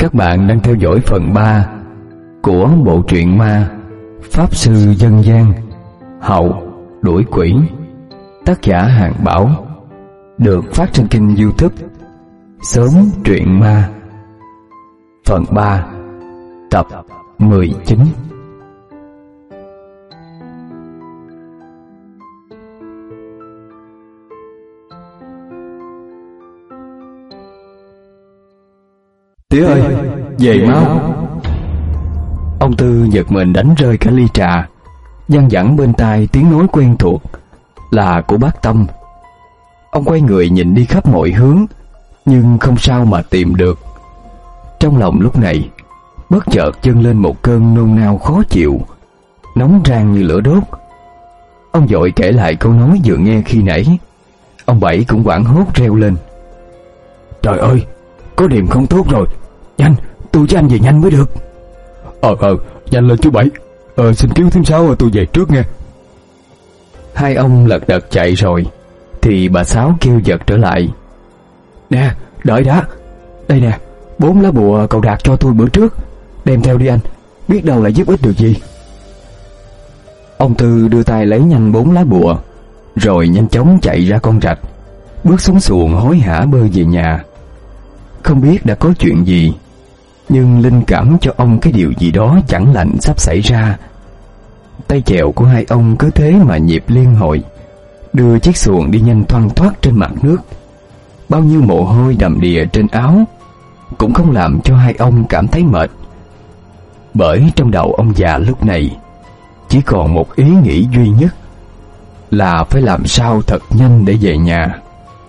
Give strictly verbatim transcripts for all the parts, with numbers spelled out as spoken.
Các bạn đang theo dõi phần ba của bộ truyện ma Pháp Sư Dân Gian Hậu Đuổi Quỷ, tác giả Hàng Bảo, được phát trên kênh YouTube Sớm Truyện Ma. Phần ba, tập mười chín. Tía ơi, về mau! Ông Tư giật mình đánh rơi cả ly trà, văng vẳng bên tai tiếng nói quen thuộc là của bác Tâm. Ông quay người nhìn đi khắp mọi hướng, nhưng không sao mà tìm được. Trong lòng lúc này bất chợt dâng lên một cơn nôn nao khó chịu, nóng rang như lửa đốt. Ông vội kể lại câu nói vừa nghe khi nãy. Ông Bảy cũng hoảng hốt reo lên: Trời ơi, có điểm không tốt rồi, nhanh, tôi với anh về nhanh mới được. Ờ ờ, nhanh lên chú Bảy. Ờ xin cứu thêm sao, tôi về trước nghe. Hai ông lật đật chạy rồi thì bà Sáu kêu giật trở lại: Nè, đợi đã. Đây nè, bốn lá bùa cậu Đạt cho tôi bữa trước, đem theo đi anh, biết đâu lại giúp ích được gì. Ông Tư đưa tay lấy nhanh bốn lá bùa, rồi nhanh chóng chạy ra con rạch, bước xuống xuồng hối hả bơi về nhà. Không biết đã có chuyện gì, nhưng linh cảm cho ông cái điều gì đó chẳng lành sắp xảy ra. Tay chèo của hai ông cứ thế mà nhịp liên hồi, đưa chiếc xuồng đi nhanh thoăn thoắt trên mặt nước. Bao nhiêu mồ hôi đầm đìa trên áo cũng không làm cho hai ông cảm thấy mệt, bởi trong đầu ông già lúc này chỉ còn một ý nghĩ duy nhất là phải làm sao thật nhanh để về nhà.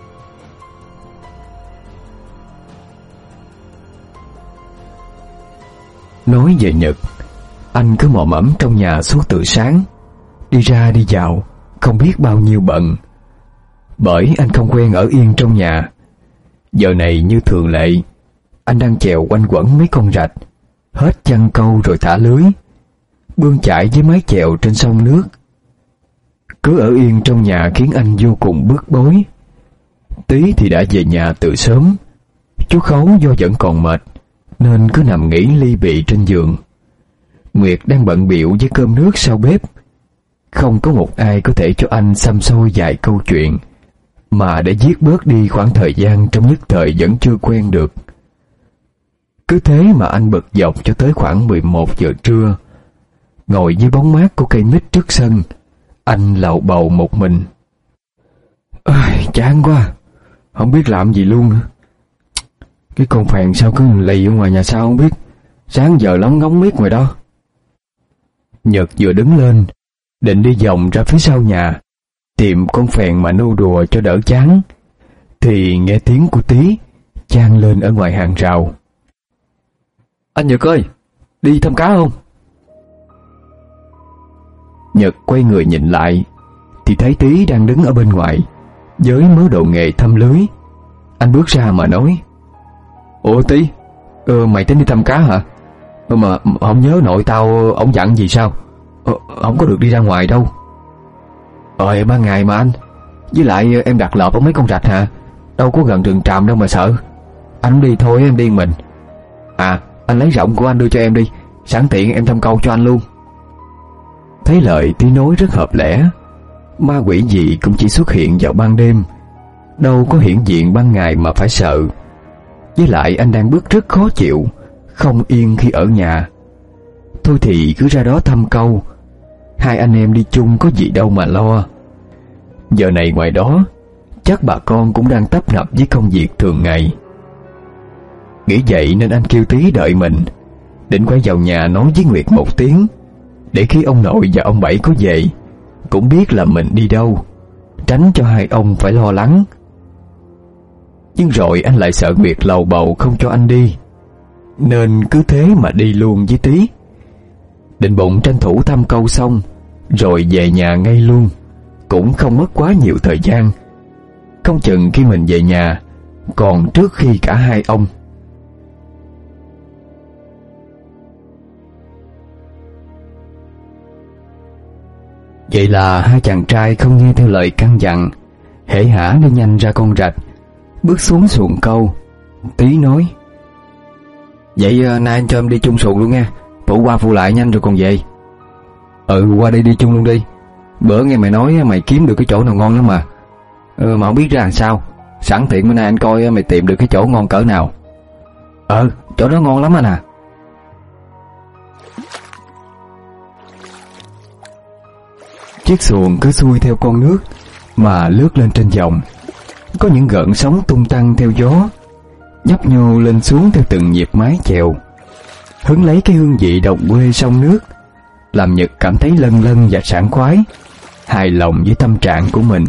Nói về Nhật, anh cứ mò mẫm trong nhà suốt từ sáng, đi ra đi vào không biết bao nhiêu bận. Bởi anh không quen ở yên trong nhà. Giờ này như thường lệ, anh đang chèo quanh quẩn mấy con rạch, hết giăng câu rồi thả lưới, bươn chải với mái chèo trên sông nước. Cứ ở yên trong nhà khiến anh vô cùng bức bối. Tí thì đã về nhà từ sớm. Chú Khấu do vẫn còn mệt nên cứ nằm nghỉ ly bì trên giường. Nguyệt đang bận bịu với cơm nước sau bếp. Không có một ai có thể cho anh xăm xôi vài câu chuyện mà để giết bớt đi khoảng thời gian trong nhất thời vẫn chưa quen được. Cứ thế mà anh bực dọc cho tới khoảng mười một giờ trưa, ngồi dưới bóng mát của cây mít trước sân, anh lầu bầu một mình. À, chán quá, không biết làm gì luôn nữa. Cái con phèn sao cứ lì ở ngoài nhà sao không biết, sáng giờ lóng ngóng miết ngoài đó. Nhật vừa đứng lên định đi vòng ra phía sau nhà tìm con phèn mà nô đùa cho đỡ chán, thì nghe tiếng của Tí chan lên ở ngoài hàng rào: Anh Nhật ơi, đi thăm cá không? Nhật quay người nhìn lại thì thấy Tí đang đứng ở bên ngoài với mớ đồ nghề thăm lưới. Anh bước ra mà nói: Ủa Tí, ờ, mày tính đi thăm cá hả? Ờ, mà không nhớ nội tao ổng dặn gì sao? Ờ, không có được đi ra ngoài đâu. Ờ, ban ngày mà anh. Với lại em đặt lợp ở mấy con rạch hả? Đâu có gần rừng tràm đâu mà sợ. Anh không đi thôi, em đi mình. À, anh lấy rộng của anh đưa cho em đi, sẵn tiện em thăm câu cho anh luôn. Thấy lời Tí nói rất hợp lẽ. Ma quỷ gì cũng chỉ xuất hiện vào ban đêm, đâu có hiện diện ban ngày mà phải sợ. Với lại anh đang bước rất khó chịu, không yên khi ở nhà. Thôi thì cứ ra đó thăm câu, hai anh em đi chung có gì đâu mà lo. Giờ này ngoài đó chắc bà con cũng đang tấp nập với công việc thường ngày. Nghĩ vậy nên anh kêu Tí đợi mình, định quay vào nhà nói với Nguyệt một tiếng, để khi ông nội và ông Bảy có về cũng biết là mình đi đâu, tránh cho hai ông phải lo lắng. Nhưng rồi anh lại sợ Nguyệt lầu bầu không cho anh đi, nên cứ thế mà đi luôn với Tí. Định bụng tranh thủ thăm câu xong rồi về nhà ngay luôn, cũng không mất quá nhiều thời gian. Không chừng khi mình về nhà còn trước khi cả hai ông. Vậy là hai chàng trai không nghe theo lời căn dặn, hễ hả đi nhanh ra con rạch, bước xuống xuồng câu. Tí nói: Vậy nay anh cho em đi chung xuồng luôn nha. Phụ qua phụ lại nhanh rồi còn về. Ừ, qua đây đi chung luôn đi. Bữa nghe mày nói mày kiếm được cái chỗ nào ngon lắm mà. Ừ, mà không biết ra làm sao. Sẵn tiện bữa nay anh coi mày tìm được cái chỗ ngon cỡ nào. Ờ, chỗ đó ngon lắm anh à. Chiếc xuồng cứ xuôi theo con nước mà lướt lên trên dòng. Có những gợn sóng tung tăng theo gió, nhấp nhô lên xuống theo từng nhịp mái chèo, hứng lấy cái hương vị đồng quê sông nước, làm Nhật cảm thấy lân lân và sảng khoái, hài lòng với tâm trạng của mình.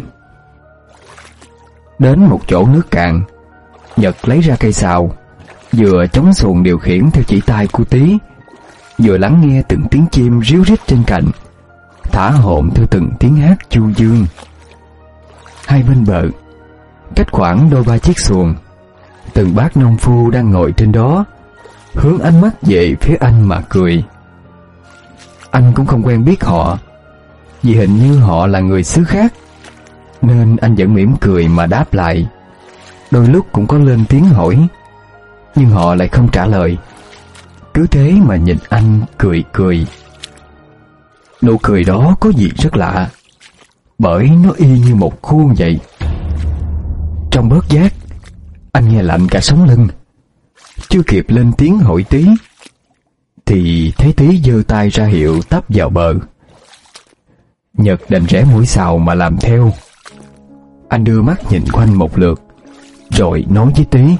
Đến một chỗ nước cạn, Nhật lấy ra cây sào, vừa chống xuồng điều khiển theo chỉ tay của Tí, vừa lắng nghe từng tiếng chim ríu rít trên cành, thả hồn theo từng tiếng hát du dương. Hai bên bờ, cách khoảng đôi ba chiếc xuồng, từng bác nông phu đang ngồi trên đó, hướng ánh mắt về phía anh mà cười. Anh cũng không quen biết họ, vì hình như họ là người xứ khác, nên anh vẫn mỉm cười mà đáp lại. Đôi lúc cũng có lên tiếng hỏi, nhưng họ lại không trả lời, cứ thế mà nhìn anh cười cười. Nụ cười đó có gì rất lạ, bởi nó y như một khuôn vậy. Trong bớt giác, anh nghe lạnh cả sống lưng. Chưa kịp lên tiếng hỏi Tí, thì thấy Tí giơ tay ra hiệu tấp vào bờ. Nhật đành rẽ mũi xào mà làm theo. Anh đưa mắt nhìn quanh một lượt, rồi nói với Tí: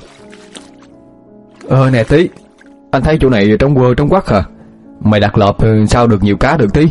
Ờ nè Tí, anh thấy chỗ này trong quơ trong quắc à? Mày đặt lợp sao được nhiều cá được Tí?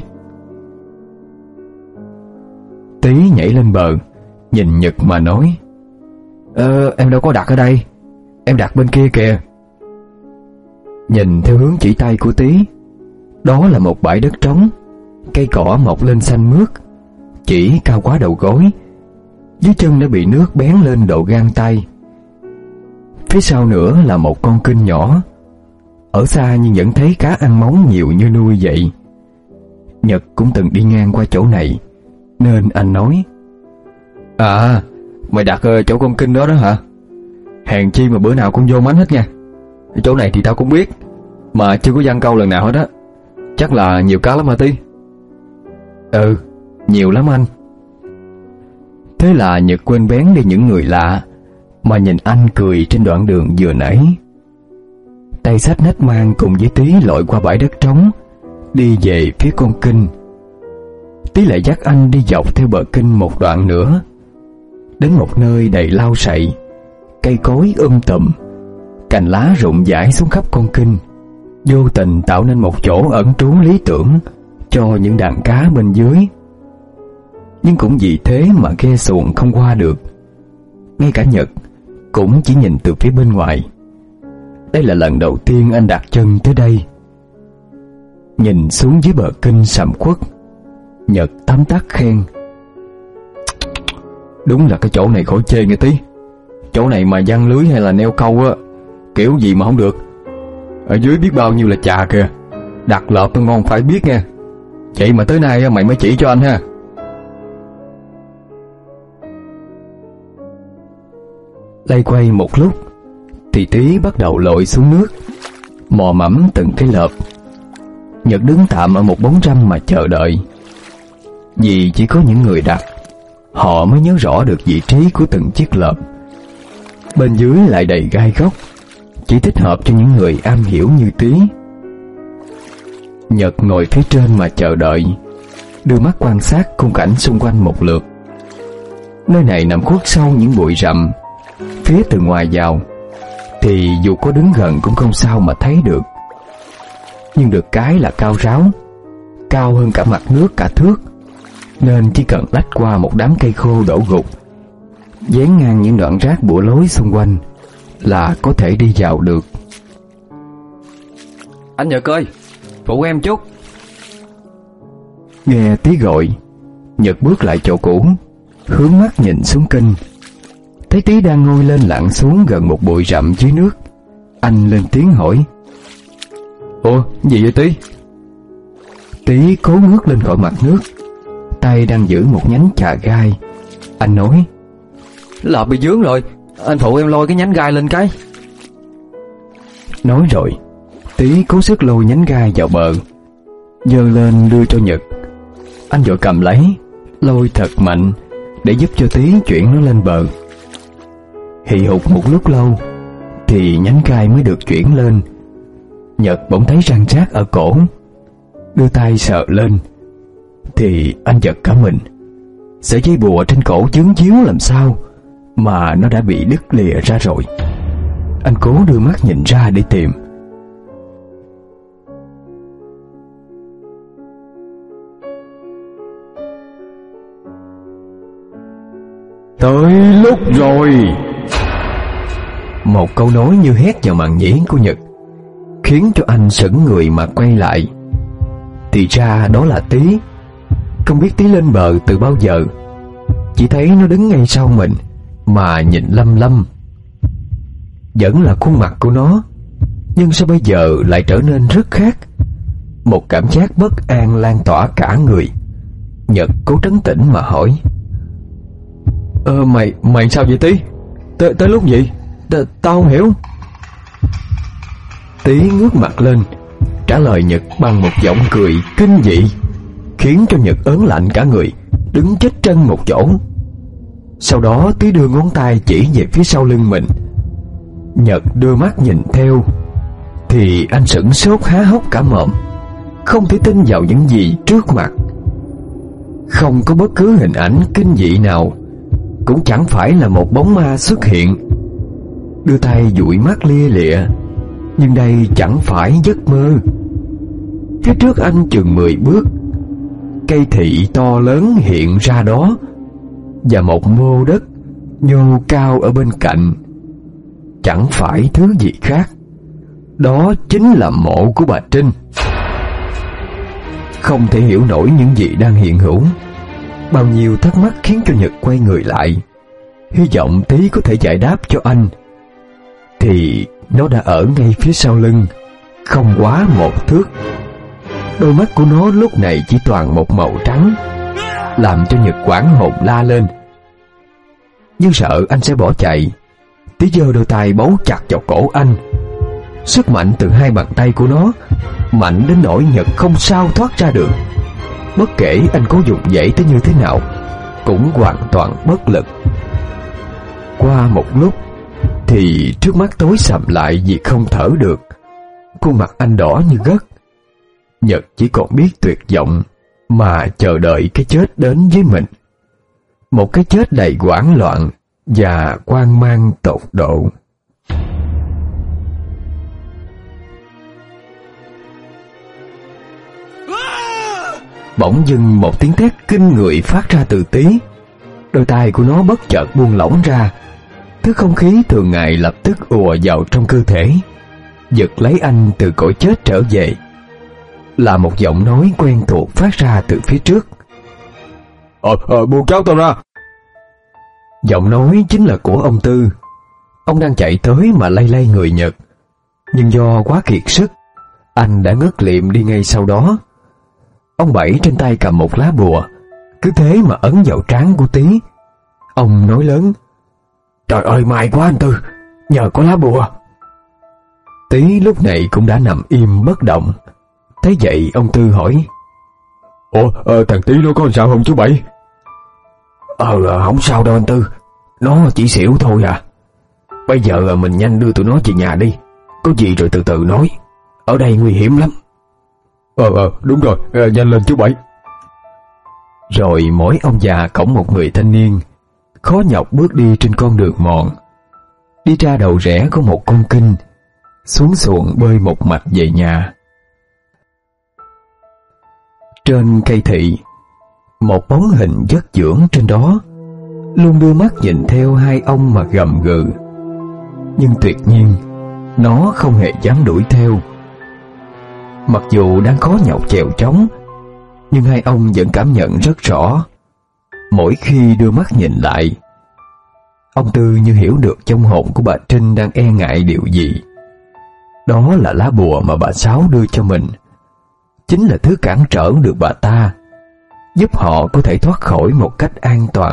Tí nhảy lên bờ, nhìn Nhật mà nói: Ờ em đâu có đặt ở đây, em đặt bên kia kìa. Nhìn theo hướng chỉ tay của Tí, đó là một bãi đất trống, cây cỏ mọc lên xanh mướt, chỉ cao quá đầu gối, dưới chân đã bị nước bén lên độ gang tay. Phía sau nữa là một con kênh nhỏ, ở xa nhưng vẫn thấy cá ăn móng nhiều như nuôi vậy. Nhật cũng từng đi ngang qua chỗ này, nên anh nói: À, mày đặt chỗ con kênh đó đó hả? Hèn chi mà bữa nào cũng vô mánh hết nha. Chỗ này thì tao cũng biết, mà chưa có giăng câu lần nào hết á. Chắc là nhiều cá lắm hả Tí? Ừ, nhiều lắm anh. Thế là Nhật quên bén đi những người lạ, mà nhìn anh cười trên đoạn đường vừa nãy. Tay xách nách mang cùng với Tí lội qua bãi đất trống, đi về phía con kênh. Tí lại dắt anh đi dọc theo bờ kênh một đoạn nữa, đến một nơi đầy lau sậy, cây cối um tùm, cành lá rụng rải xuống khắp con kênh, vô tình tạo nên một chỗ ẩn trú lý tưởng cho những đàn cá bên dưới. Nhưng cũng vì thế mà ghe xuồng không qua được. Ngay cả Nhật cũng chỉ nhìn từ phía bên ngoài. Đây là lần đầu tiên anh đặt chân tới đây. Nhìn xuống dưới bờ kênh sầm uất, Nhật tấm tắc khen: Đúng là cái chỗ này khỏi chê nghe Tí. Chỗ này mà giăng lưới hay là neo câu á, kiểu gì mà không được. Ở dưới biết bao nhiêu là chà kìa, đặt lợp tôi ngon phải biết nghe. Vậy mà tới nay mày mới chỉ cho anh ha. Lay quay một lúc thì Tí bắt đầu lội xuống nước, mò mẫm từng cái lợp. Nhật đứng tạm ở một bóng râm mà chờ đợi. Vì chỉ có những người đặt, họ mới nhớ rõ được vị trí của từng chiếc lợp. Bên dưới lại đầy gai góc, chỉ thích hợp cho những người am hiểu như Tí. Nhật ngồi phía trên mà chờ đợi, đưa mắt quan sát khung cảnh xung quanh một lượt. Nơi này nằm khuất sâu những bụi rậm, phía từ ngoài vào thì dù có đứng gần cũng không sao mà thấy được. Nhưng được cái là cao ráo, cao hơn cả mặt nước cả thước, nên chỉ cần lách qua một đám cây khô đổ gục, dán ngang những đoạn rác bủa lối xung quanh là có thể đi vào được. Anh Nhật ơi, phụ em chút. Nghe Tí gọi, Nhật bước lại chỗ cũ, hướng mắt nhìn xuống kênh. Thấy Tí đang ngồi lên lặn xuống gần một bụi rậm dưới nước. Anh lên tiếng hỏi: Ủa, gì vậy Tí? Tí cố ngước lên khỏi mặt nước, tay đang giữ một nhánh chà gai. Anh nói: Lợp bị dướng rồi, anh phụ em lôi cái nhánh gai lên cái. Nói rồi Tí cố sức lôi nhánh gai vào bờ, giơ lên đưa cho Nhật. Anh vội cầm lấy, lôi thật mạnh để giúp cho Tí chuyển nó lên bờ. Hì hục một lúc lâu thì nhánh gai mới được chuyển lên. Nhật bỗng thấy răng rác ở cổ, đưa tay sờ lên thì anh giật cả mình. Sợi dây bùa trên cổ chướng chiếu làm sao mà nó đã bị đứt lìa ra rồi. Anh cố đưa mắt nhìn ra để tìm. Tới lúc rồi. Một câu nói như hét vào màng nhĩ của Nhật khiến cho anh sững người mà quay lại. Thì ra đó là Tí. Không biết Tí lên bờ từ bao giờ, chỉ thấy nó đứng ngay sau mình mà nhìn lâm lâm. Vẫn là khuôn mặt của nó, nhưng sao bây giờ lại trở nên rất khác. Một cảm giác bất an lan tỏa cả người. Nhật cố trấn tĩnh mà hỏi: Ờ mày, mày sao vậy Tí? Tới, tới lúc gì? T, tao không hiểu. Tí ngước mặt lên trả lời Nhật bằng một giọng cười kinh dị, khiến cho Nhật ớn lạnh cả người, đứng chết chân một chỗ. Sau đó Tí đưa ngón tay chỉ về phía sau lưng mình. Nhật đưa mắt nhìn theo thì anh sửng sốt há hốc cả mồm, không thể tin vào những gì trước mặt. Không có bất cứ hình ảnh kinh dị nào, cũng chẳng phải là một bóng ma xuất hiện. Đưa tay dụi mắt lia lịa, nhưng đây chẳng phải giấc mơ. Phía trước anh chừng mười bước, cây thị to lớn hiện ra đó, và một mô đất nhô cao ở bên cạnh. Chẳng phải thứ gì khác, đó chính là mộ của bà Trinh. Không thể hiểu nổi những gì đang hiện hữu. Bao nhiêu thắc mắc khiến cho Nhật quay người lại, hy vọng Tí có thể giải đáp cho anh. Thì nó đã ở ngay phía sau lưng, không quá một thước. Đôi mắt của nó lúc này chỉ toàn một màu trắng, làm cho Nhật hoảng hồn la lên. Nhưng sợ anh sẽ bỏ chạy, Tí giơ đôi tay bấu chặt vào cổ anh. Sức mạnh từ hai bàn tay của nó mạnh đến nỗi Nhật không sao thoát ra được. Bất kể anh cố dùng dãy tới như thế nào, cũng hoàn toàn bất lực. Qua một lúc thì trước mắt tối sầm lại vì không thở được. Khuôn mặt anh đỏ như gấc. Nhật chỉ còn biết tuyệt vọng mà chờ đợi cái chết đến với mình. Một cái chết đầy hoảng loạn và hoang mang tột độ. Bỗng dưng một tiếng thét kinh người phát ra từ Tí. Đôi tay của nó bất chợt buông lỏng ra. Thứ không khí thường ngày lập tức ùa vào trong cơ thể, giật lấy anh từ cõi chết trở về. Là một giọng nói quen thuộc phát ra từ phía trước. Ờ, ờ, buông cháu tao ra. Giọng nói chính là của ông Tư. Ông đang chạy tới mà lay lay người Nhật, nhưng do quá kiệt sức, anh đã ngất liệm đi ngay sau đó. Ông Bảy trên tay cầm một lá bùa, cứ thế mà ấn vào trán của Tí. Ông nói lớn: Trời ơi, may quá anh Tư, nhờ có lá bùa. Tí lúc này cũng đã nằm im bất động. Thấy vậy ông Tư hỏi: Ủa, ờ, thằng Tí nó có sao không chú Bảy? Ờ, không sao đâu anh Tư, nó chỉ xỉu thôi à. Bây giờ mình nhanh đưa tụi nó về nhà đi, có gì rồi từ từ nói, ở đây nguy hiểm lắm. Ờ, ờ, đúng rồi, ờ, nhanh lên chú Bảy. Rồi mỗi ông già cõng một người thanh niên, khó nhọc bước đi trên con đường mòn. Đi ra đầu rẽ có một con kênh, xuống xuồng bơi một mạch về nhà. Trên cây thị, một bóng hình vất vưởng trên đó, luôn đưa mắt nhìn theo hai ông mà gầm gừ. Nhưng tuyệt nhiên, nó không hề dám đuổi theo. Mặc dù đang khó nhọc chèo trống, nhưng hai ông vẫn cảm nhận rất rõ. Mỗi khi đưa mắt nhìn lại, ông Tư như hiểu được trong hồn của bà Trinh đang e ngại điều gì. Đó là lá bùa mà bà Sáu đưa cho mình, chính là thứ cản trở được bà ta, giúp họ có thể thoát khỏi một cách an toàn.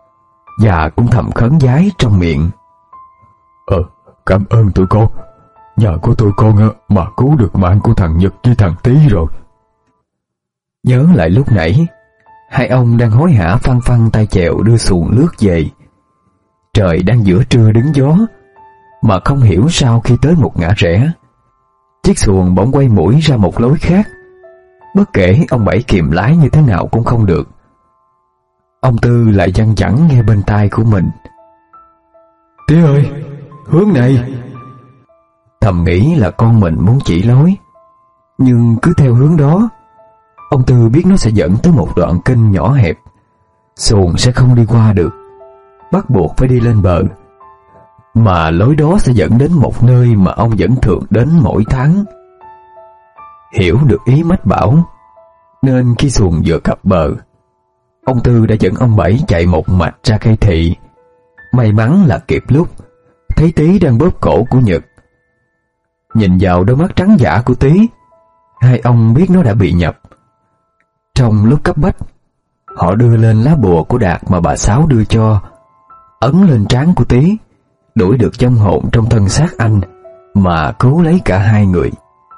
Và cũng thầm khấn vái trong miệng: Ờ, cảm ơn tụi con, Nhờ có tụi con mà cứu được mạng của thằng Nhật với thằng Tý rồi. Nhớ lại lúc nãy, hai ông đang hối hả phăng phăng tay chèo đưa xuồng lướt về. Trời đang giữa trưa đứng gió, mà không hiểu sao khi tới một ngã rẽ, chiếc xuồng bỗng quay mũi ra một lối khác. Bất kể ông Bảy kìm lái như thế nào cũng không được. Ông Tư lại văng vẳng nghe bên tai của mình: Tý ơi, hướng này. Thầm nghĩ là con mình muốn chỉ lối, nhưng cứ theo hướng đó, ông Tư biết nó sẽ dẫn tới một đoạn kênh nhỏ hẹp, xuồng sẽ không đi qua được, bắt buộc phải đi lên bờ. Mà lối đó sẽ dẫn đến một nơi mà ông vẫn thường đến mỗi tháng. Hiểu được ý mách bảo, nên khi xuồng vừa cập bờ, ông Tư đã dẫn ông Bảy chạy một mạch ra cây thị. May mắn là kịp lúc thấy Tý đang bóp cổ của Nhật. Nhìn vào đôi mắt trắng dã của Tý, hai ông biết nó đã bị nhập. Trong lúc cấp bách, họ đưa lên lá bùa của Đạt mà bà Sáu đưa cho, ấn lên trán của Tý, đuổi được vong hồn trong thân xác anh, mà cứu lấy cả hai người.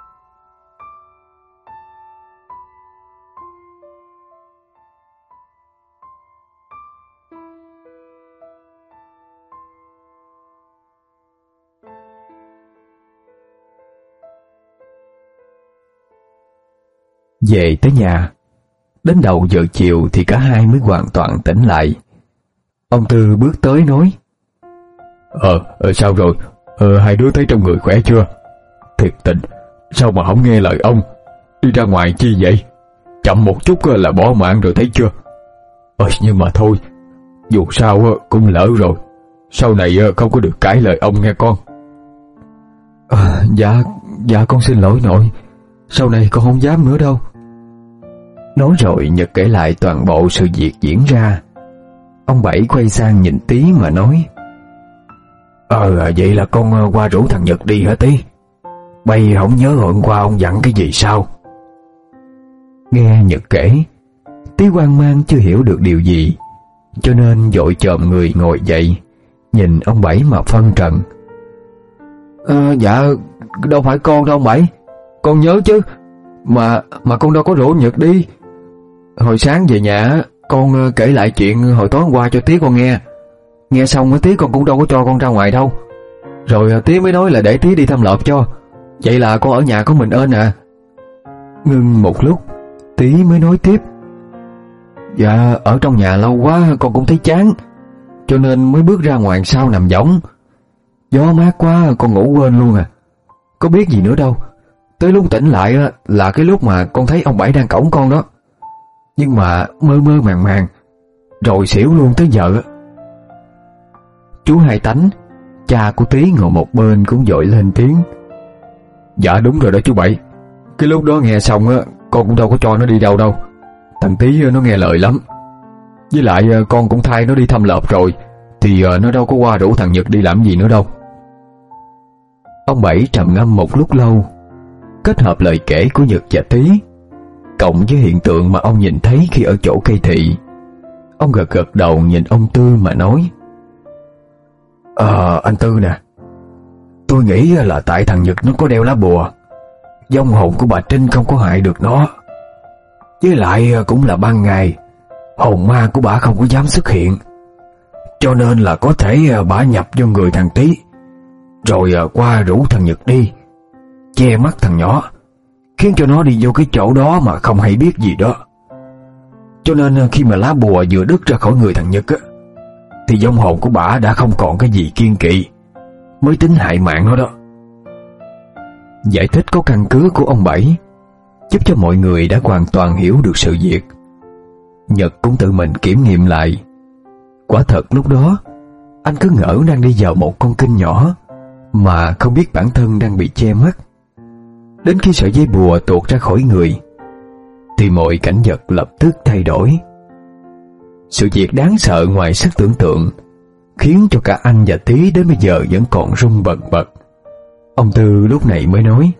Về tới nhà, đến đầu giờ chiều thì cả hai mới hoàn toàn tỉnh lại. Ông Tư bước tới nói: Ờ, ờ sao rồi? Ờ, hai đứa thấy trong người khỏe chưa? Thiệt tình, sao mà không nghe lời ông? Đi ra ngoài chi vậy? Chậm một chút là bỏ mạng rồi thấy chưa? Ờ, nhưng mà thôi, dù sao cũng lỡ rồi. Sau này không có được cãi lời ông nghe con. À, dạ, dạ con xin lỗi nội. Sau này con không dám nữa đâu. Nói rồi Nhật kể lại toàn bộ sự việc diễn ra. Ông Bảy quay sang nhìn Tý mà nói: Ờ vậy là con qua rủ thằng Nhật đi hả Tý? Bây không nhớ hồi hôm qua ông dặn cái gì sao? Nghe Nhật kể, Tý hoang mang chưa hiểu được điều gì, cho nên vội chồm người ngồi dậy, nhìn ông Bảy mà phân trần. À, dạ đâu phải con đâu ông Bảy, con nhớ chứ. Mà mà con đâu có rủ Nhật đi. Hồi sáng về nhà con kể lại chuyện hồi tối hôm qua cho Tý con nghe. Nghe xong Tý con cũng đâu có cho con ra ngoài đâu. Rồi Tý mới nói là để Tý đi thăm lợp cho. Vậy là con ở nhà có mình ơn à. Ngưng một lúc, Tý mới nói tiếp: Dạ ở trong nhà lâu quá con cũng thấy chán, cho nên mới bước ra ngoài sau nằm võng. Gió mát quá con ngủ quên luôn à. Có biết gì nữa đâu. Tới lúc tỉnh lại là cái lúc mà con thấy ông Bảy đang cõng con đó. Nhưng mà mơ mơ màng màng, rồi xỉu luôn tới giờ. Chú Hai Tánh, cha của Tý ngồi một bên cũng vội lên tiếng: Dạ đúng rồi đó chú Bảy. Cái lúc đó nghe xong á, con cũng đâu có cho nó đi đâu đâu. Thằng Tý nó nghe lời lắm. Với lại con cũng thay nó đi thăm lợp rồi, thì nó đâu có qua rủ thằng Nhật đi làm gì nữa đâu. Ông Bảy trầm ngâm một lúc lâu, kết hợp lời kể của Nhật và Tý cộng với hiện tượng mà ông nhìn thấy khi ở chỗ cây thị. Ông gật gật đầu nhìn ông Tư mà nói: Ờ anh Tư nè, tôi nghĩ là tại thằng Nhật nó có đeo lá bùa, vong hồn của bà Trinh không có hại được nó. Với lại cũng là ban ngày, hồn ma của bà không có dám xuất hiện, cho nên là có thể bà nhập vô người thằng Tý, rồi qua rủ thằng Nhật đi, che mắt thằng nhỏ, khiến cho nó đi vô cái chỗ đó mà không hay biết gì đó. Cho nên khi mà lá bùa vừa đứt ra khỏi người thằng Nhật á, thì vong hồn của bà đã không còn cái gì kiên kỵ, mới tính hại mạng nó đó. Giải thích có căn cứ của ông Bảy giúp cho mọi người đã hoàn toàn hiểu được sự việc. Nhật cũng tự mình kiểm nghiệm lại. Quả thật lúc đó anh cứ ngỡ đang đi vào một con kênh nhỏ, mà không biết bản thân đang bị che mắt. Đến khi sợi dây bùa tuột ra khỏi người, thì mọi cảnh vật lập tức thay đổi. Sự việc đáng sợ ngoài sức tưởng tượng khiến cho cả anh và Tý đến bây giờ vẫn còn run bần bật. Ông Tư lúc này mới nói: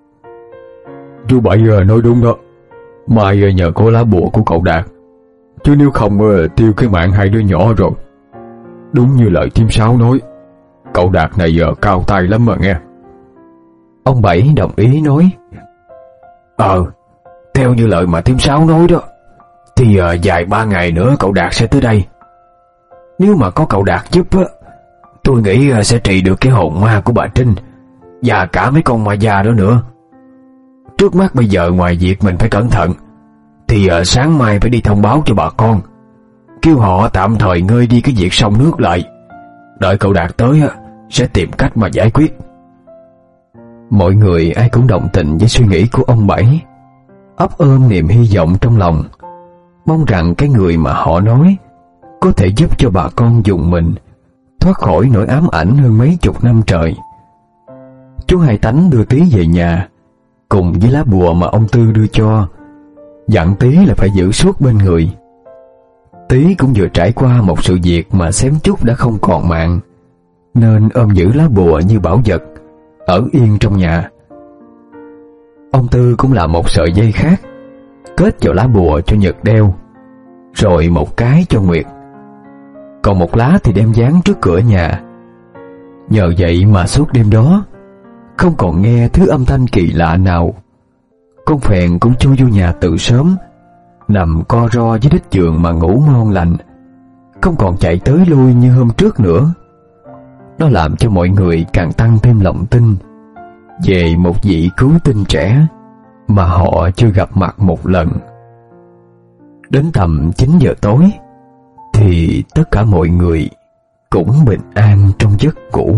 Chú Bảy nói đúng đó. Mai nhờ có lá bùa của cậu Đạt, chứ nếu không tiêu cái mạng hai đứa nhỏ rồi. Đúng như lời thím Sáu nói, cậu Đạt này giờ cao tay lắm mà nghe. Ông Bảy đồng ý nói: Ờ, theo như lời mà thím Sáu nói đó, thì uh, vài ba ngày nữa cậu Đạt sẽ tới đây. Nếu mà có cậu Đạt giúp á, tôi nghĩ uh, sẽ trị được cái hồn ma của bà Trinh và cả mấy con ma già đó nữa. Trước mắt bây giờ ngoài việc mình phải cẩn thận, thì uh, sáng mai phải đi thông báo cho bà con, kêu họ tạm thời ngơi đi cái việc sông nước lại. Đợi cậu Đạt tới uh, sẽ tìm cách mà giải quyết. Mọi người ai cũng đồng tình với suy nghĩ của ông Bảy, ấp ôm niềm hy vọng trong lòng, mong rằng cái người mà họ nói có thể giúp cho bà con dùng mình thoát khỏi nỗi ám ảnh hơn mấy chục năm trời. Chú Hai Tánh đưa Tí về nhà cùng với lá bùa mà ông Tư đưa cho, dặn Tí là phải giữ suốt bên người. Tí cũng vừa trải qua một sự việc mà xém chút đã không còn mạng, nên ôm giữ lá bùa như bảo vật, ở yên trong nhà. Ông Tư cũng làm một sợi dây khác, kết vào lá bùa cho Nhật đeo, rồi một cái cho Nguyệt, còn một lá thì đem dán trước cửa nhà. Nhờ vậy mà suốt đêm đó không còn nghe thứ âm thanh kỳ lạ nào. Con phèn cũng chui vô nhà từ sớm, nằm co ro dưới đít giường mà ngủ ngon lành, không còn chạy tới lui như hôm trước nữa. Nó làm cho mọi người càng tăng thêm lòng tin về một vị cứu tinh trẻ mà họ chưa gặp mặt một lần. Đến tầm chín giờ tối thì tất cả mọi người cũng bình an trong giấc ngủ.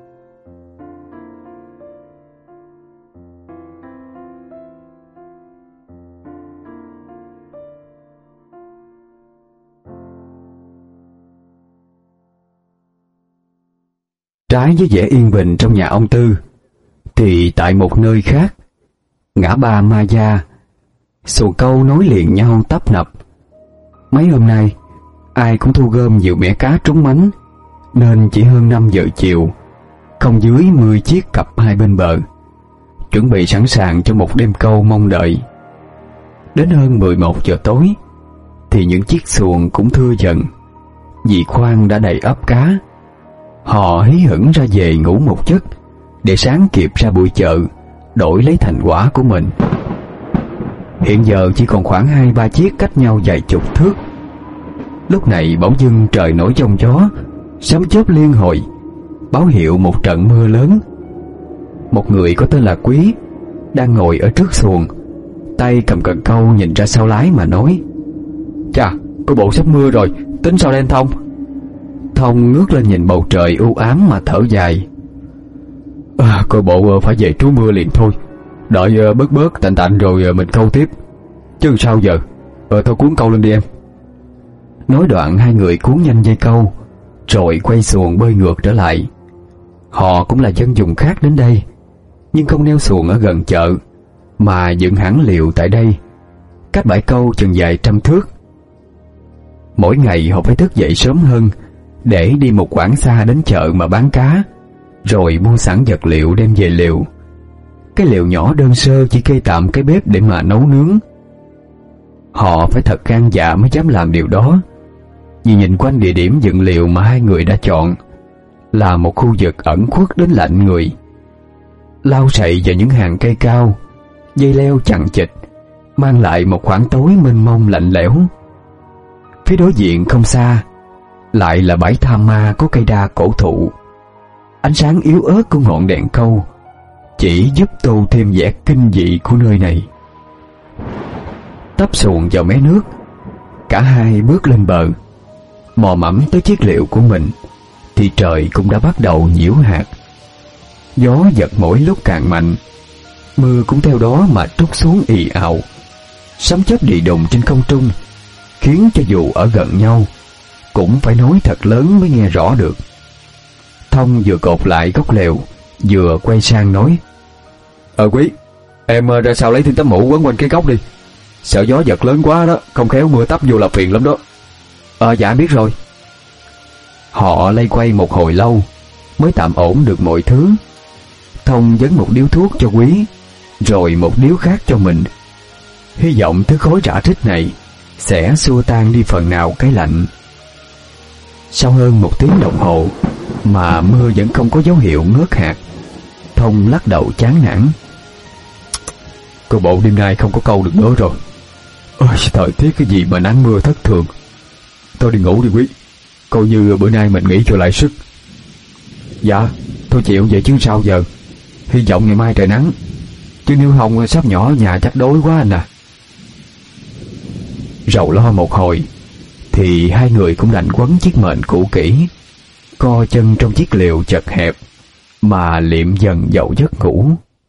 Trái với vẻ yên bình trong nhà ông Tư, thì tại một nơi khác, ngã ba Ma Gia, xuồng câu nối liền nhau tấp nập. Mấy hôm nay ai cũng thu gom nhiều mẻ cá trúng mánh, nên chỉ hơn năm giờ chiều, không dưới mười chiếc cặp hai bên bờ, chuẩn bị sẵn sàng cho một đêm câu mong đợi. Đến hơn mười một giờ tối thì những chiếc xuồng cũng thưa dần, vì khoang đã đầy ắp cá. Họ hí hửng ra về ngủ một giấc để sáng kịp ra buổi chợ đổi lấy thành quả của mình. Hiện giờ chỉ còn khoảng hai ba chiếc cách nhau vài chục thước. Lúc này bỗng dưng trời nổi giông gió, sấm chớp liên hồi, báo hiệu một trận mưa lớn. Một người có tên là Quý đang ngồi ở trước xuồng, tay cầm cần câu nhìn ra sau lái mà nói: "Chà, coi bộ sắp mưa rồi, tính sao đây anh Thông?" Thông ngước lên nhìn bầu trời u ám mà thở dài: à, coi bộ phải về trú mưa liền thôi, đợi bớt bớt tạnh tạnh rồi mình câu tiếp, chứ sao giờ. Ờ thôi cuốn câu lên đi em. Nói đoạn hai người cuốn nhanh dây câu, rồi quay xuồng bơi ngược trở lại. Họ cũng là dân vùng khác đến đây, nhưng không neo xuồng ở gần chợ, mà dựng hẳn liều tại đây, cách bãi câu chừng vài trăm thước. Mỗi ngày họ phải thức dậy sớm hơn để đi một quãng xa đến chợ mà bán cá, rồi mua sẵn vật liệu đem về liều. Cái liều nhỏ đơn sơ chỉ kê tạm cái bếp để mà nấu nướng. Họ phải thật gan dạ mới dám làm điều đó, vì nhìn quanh địa điểm dựng liều mà hai người đã chọn là một khu vực ẩn khuất đến lạnh người, lau sậy vào những hàng cây cao, dây leo chằng chịt, mang lại một khoảng tối mênh mông lạnh lẽo. Phía đối diện không xa lại là bãi tham ma có cây đa cổ thụ. Ánh sáng yếu ớt của ngọn đèn câu chỉ giúp tô thêm vẻ kinh dị của nơi này. Tấp xuồng vào mé nước, cả hai bước lên bờ, mò mẫm tới chiếc liều của mình, thì trời cũng đã bắt đầu nhiễu hạt. Gió giật mỗi lúc càng mạnh, mưa cũng theo đó mà trút xuống ì ào. Sấm chớp đi đùng trên không trung, khiến cho dù ở gần nhau cũng phải nói thật lớn mới nghe rõ được. Thông vừa cột lại gốc lều, vừa quay sang nói: Ờ Quý, em ra sau lấy thêm tấm mũ quấn quanh cái gốc đi, sợ gió giật lớn quá đó, không khéo mưa tấp vô là phiền lắm đó. Ờ dạ biết rồi. Họ lay quay một hồi lâu mới tạm ổn được mọi thứ. Thông dấn một điếu thuốc cho Quý, rồi một điếu khác cho mình, hy vọng thứ khói rã rít này sẽ xua tan đi phần nào cái lạnh. Sau hơn một tiếng đồng hồ mà mưa vẫn không có dấu hiệu ngớt hạt, Thông lắc đầu chán nản. Coi bộ đêm nay không có câu được nữa rồi. Ôi, thời tiết cái gì mà nắng mưa thất thường. Thôi đi ngủ đi Quý, coi như bữa nay mình nghỉ cho lại sức. Dạ, tôi chịu vậy chứ sao giờ. Hy vọng ngày mai trời nắng, chứ nếu không sắp nhỏ ở nhà chắc đói quá anh à. Rầu lo một hồi thì hai người cũng đành quấn chiếc mền cũ kỹ, co chân trong chiếc liều chật hẹp mà liệm dần vào giấc ngủ.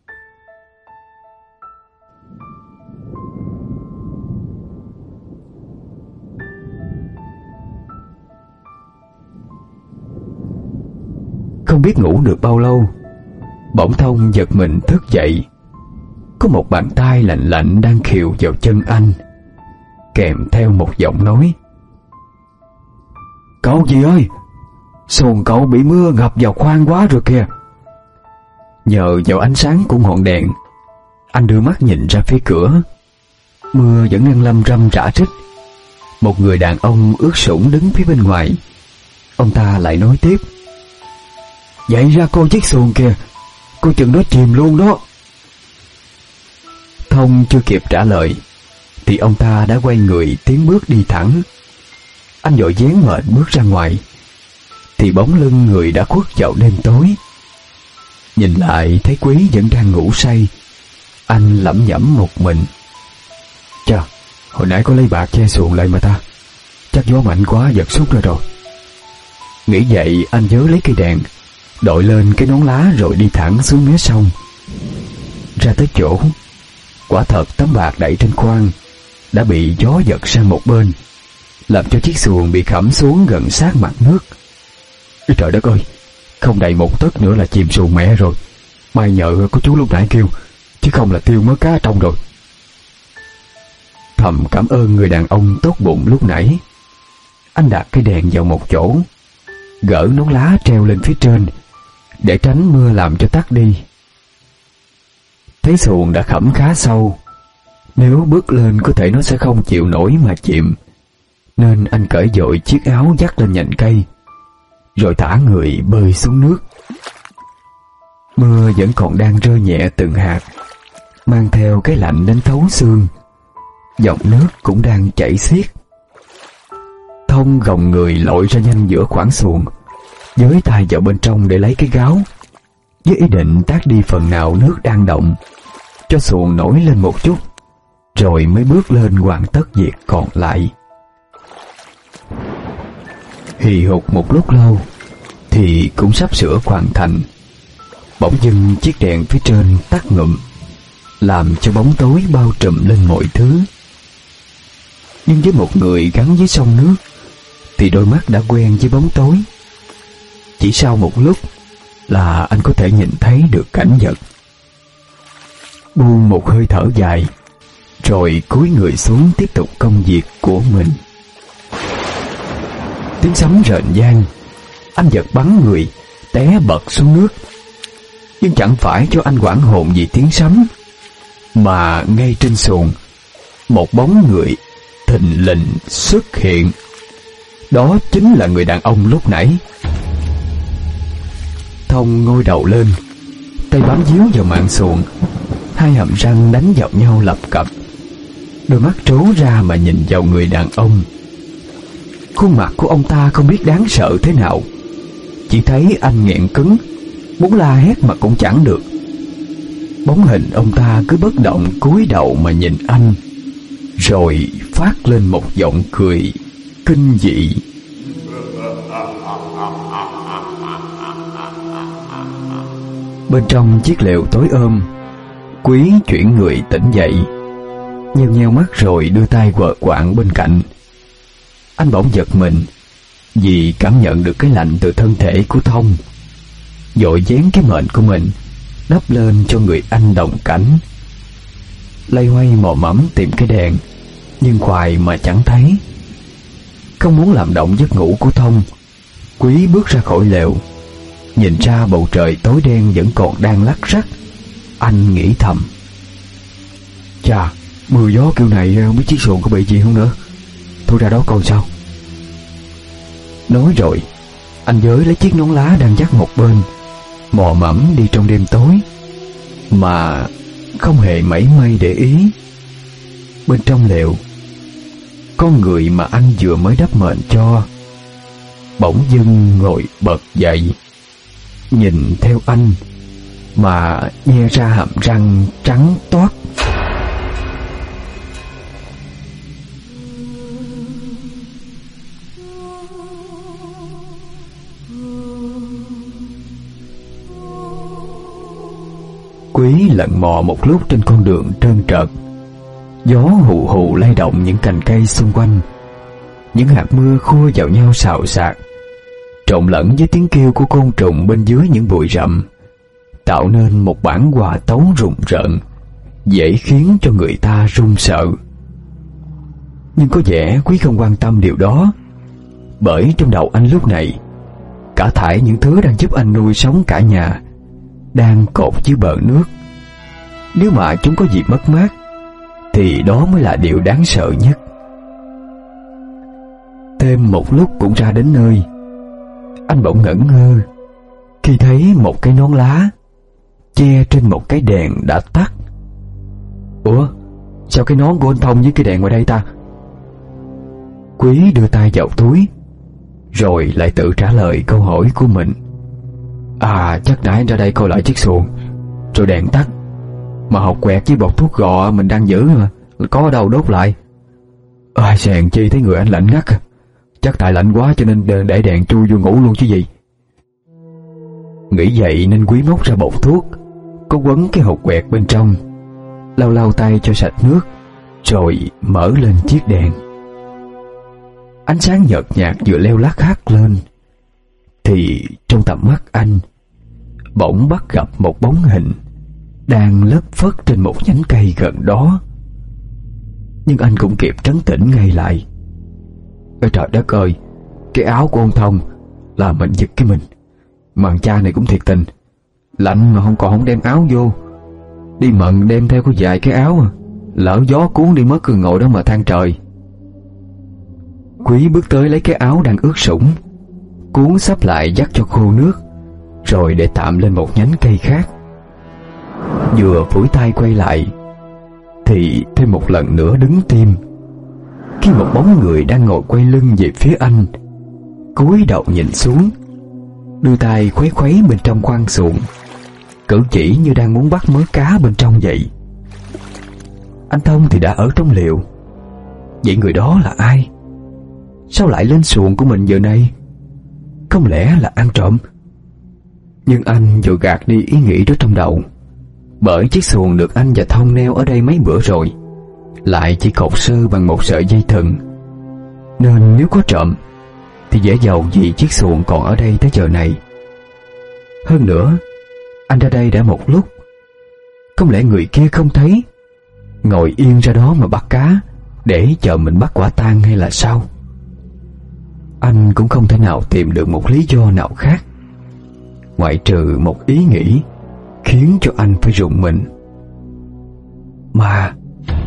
Không biết ngủ được bao lâu, bỗng Thông giật mình thức dậy. Có một bàn tay lạnh lạnh đang khều vào chân anh, kèm theo một giọng nói: Cậu gì ơi, xuồng cậu bị mưa ngập vào khoang quá rồi kìa. Nhờ vào ánh sáng của ngọn đèn, anh đưa mắt nhìn ra phía cửa. Mưa vẫn đang lâm râm rã rích. Một người đàn ông ướt sũng đứng phía bên ngoài. Ông ta lại nói tiếp: Vậy ra coi chiếc xuồng kìa, coi chừng nó chìm luôn đó. Thông chưa kịp trả lời thì ông ta đã quay người tiến bước đi thẳng. Anh vội vén mền bước ra ngoài thì bóng lưng người đã khuất vào đêm tối. Nhìn lại thấy Quý vẫn đang ngủ say. Anh lẩm nhẩm một mình: Chà, hồi nãy có lấy bạc che xuồng lại mà ta. Chắc gió mạnh quá giật sút ra rồi. Nghĩ vậy anh vớ lấy cây đèn, đội lên cái nón lá rồi đi thẳng xuống mé sông. Ra tới chỗ, quả thật tấm bạc đẩy trên khoang đã bị gió giật sang một bên, làm cho chiếc xuồng bị khẩm xuống gần sát mặt nước. Ê, trời đất ơi, không đầy một tấc nữa là chìm xuồng mẹ rồi. May nhờ có chú lúc nãy kêu, chứ không là tiêu mớ cá trong rồi. Thầm cảm ơn người đàn ông tốt bụng lúc nãy. Anh đặt cây đèn vào một chỗ, gỡ nón lá treo lên phía trên để tránh mưa làm cho tắt đi. Thấy xuồng đã khẩm khá sâu, nếu bước lên có thể nó sẽ không chịu nổi mà chìm, nên anh cởi vội chiếc áo dắt lên nhành cây, rồi thả người bơi xuống nước. Mưa vẫn còn đang rơi nhẹ từng hạt, mang theo cái lạnh đến thấu xương. Dòng nước cũng đang chảy xiết. Thông gồng người lội ra nhanh giữa khoảng xuồng, với tay vào bên trong để lấy cái gáo, với ý định tát đi phần nào nước đang động, cho xuồng nổi lên một chút, rồi mới bước lên hoàn tất việc còn lại. Hì hục một lúc lâu thì cũng sắp sửa hoàn thành. Bỗng dưng chiếc đèn phía trên tắt ngụm, làm cho bóng tối bao trùm lên mọi thứ. Nhưng với một người gắn với sông nước thì đôi mắt đã quen với bóng tối. Chỉ sau một lúc là anh có thể nhìn thấy được cảnh vật. Buông một hơi thở dài, rồi cúi người xuống tiếp tục công việc của mình. Tiếng sấm rền vang, anh giật bắn người, té bật xuống nước. Nhưng chẳng phải cho anh hoảng hồn vì tiếng sấm, mà ngay trên xuồng, một bóng người thình lình xuất hiện. Đó chính là người đàn ông lúc nãy. Thông ngoi đầu lên, tay bám díu vào mạn xuồng, hai hàm răng đánh vào nhau lập cập. Đôi mắt trố ra mà nhìn vào người đàn ông. Khuôn mặt của ông ta không biết đáng sợ thế nào. Chỉ thấy anh nghẹn cứng, muốn la hét mà cũng chẳng được. Bóng hình ông ta cứ bất động cúi đầu mà nhìn anh, rồi phát lên một giọng cười kinh dị. Bên trong chiếc lều tối ôm, Quý chuyển người tỉnh dậy, nheo nheo mắt rồi đưa tay quờ quạng bên cạnh. Anh bỗng giật mình vì cảm nhận được cái lạnh từ thân thể của Thông, vội vén cái mền của mình đắp lên cho người anh đồng cảnh. Loay hoay mò mẫm tìm cái đèn, nhưng hoài mà chẳng thấy. Không muốn làm động giấc ngủ của Thông, Quý bước ra khỏi lều, nhìn ra bầu trời tối đen vẫn còn đang lắc rắc. Anh nghĩ thầm: Chà, mưa gió kiểu này không biết chiếc xuồng có bị gì không nữa. Thôi ra đó coi sao. Nói rồi, anh với lấy chiếc nón lá đang dắt một bên, mò mẫm đi trong đêm tối, mà không hề mảy may để ý. Bên trong lều, con người mà anh vừa mới đắp mền cho bỗng dưng ngồi bật dậy, nhìn theo anh mà nhe ra hàm răng trắng toát. Quý lận mò một lúc trên con đường trơn trượt. Gió hù hù lay động những cành cây xung quanh. Những hạt mưa khua vào nhau xào xạc, trộn lẫn với tiếng kêu của côn trùng bên dưới những bụi rậm, tạo nên một bản hòa tấu rùng rợn, dễ khiến cho người ta run sợ. Nhưng có vẻ Quý không quan tâm điều đó, bởi trong đầu anh lúc này, cả thảy những thứ đang giúp anh nuôi sống cả nhà đang cột dưới bờ nước. Nếu mà chúng có gì mất mát, thì đó mới là điều đáng sợ nhất. Thêm một lúc cũng ra đến nơi, anh bỗng ngẩn ngơ khi thấy một cái nón lá che trên một cái đèn đã tắt. Ủa, sao cái nón của anh Thông với cái đèn ngoài đây ta? Quý đưa tay vào túi, rồi lại tự trả lời câu hỏi của mình. À, chắc nãy anh ra đây coi lại chiếc xuồng, rồi đèn tắt, mà hột quẹt với bột thuốc gò mình đang giữ mà, có ở đâu đốt lại. Ai sèn chi thấy người anh lạnh ngắt. Chắc tại lạnh quá cho nên để đèn chui vô ngủ luôn chứ gì. Nghĩ vậy nên Quý móc ra bột thuốc, có quấn cái hột quẹt bên trong, lau lau tay cho sạch nước, rồi mở lên chiếc đèn. Ánh sáng nhợt nhạt vừa leo lắc hắt lên, thì trong tầm mắt anh bỗng bắt gặp một bóng hình đang lất phất trên một nhánh cây gần đó. Nhưng anh cũng kịp trấn tĩnh ngay lại. Ôi trời đất ơi, cái áo của ông Thông là mình giật cái mình. Mà cha này cũng thiệt tình, lạnh mà không còn không đem áo vô. Đi mận đem theo có vài cái áo à, lỡ gió cuốn đi mất cứ ngồi đó mà than trời. Quý bước tới lấy cái áo đang ướt sũng, cuốn sắp lại dắt cho khô nước, rồi để tạm lên một nhánh cây khác. Vừa phủi tay quay lại, thì thêm một lần nữa đứng tim, khi một bóng người đang ngồi quay lưng về phía anh, cúi đầu nhìn xuống, đưa tay khuấy khuấy bên trong khoang xuồng, cử chỉ như đang muốn bắt mớ cá bên trong vậy. Anh Thông thì đã ở trong liều. Vậy người đó là ai? Sao lại lên xuồng của mình giờ này? Không lẽ là ăn trộm? Nhưng anh vừa gạt đi ý nghĩ đó trong đầu, bởi chiếc xuồng được anh và Thông neo ở đây mấy bữa rồi, lại chỉ cột sơ bằng một sợi dây thừng, nên nếu có trộm thì dễ dầu gì chiếc xuồng còn ở đây tới giờ này. Hơn nữa, anh ra đây đã một lúc, không lẽ người kia không thấy, ngồi yên ra đó mà bắt cá để chờ mình bắt quả tang hay là sao? Anh cũng không thể nào tìm được một lý do nào khác, ngoại trừ một ý nghĩ khiến cho anh phải rùng mình. Mà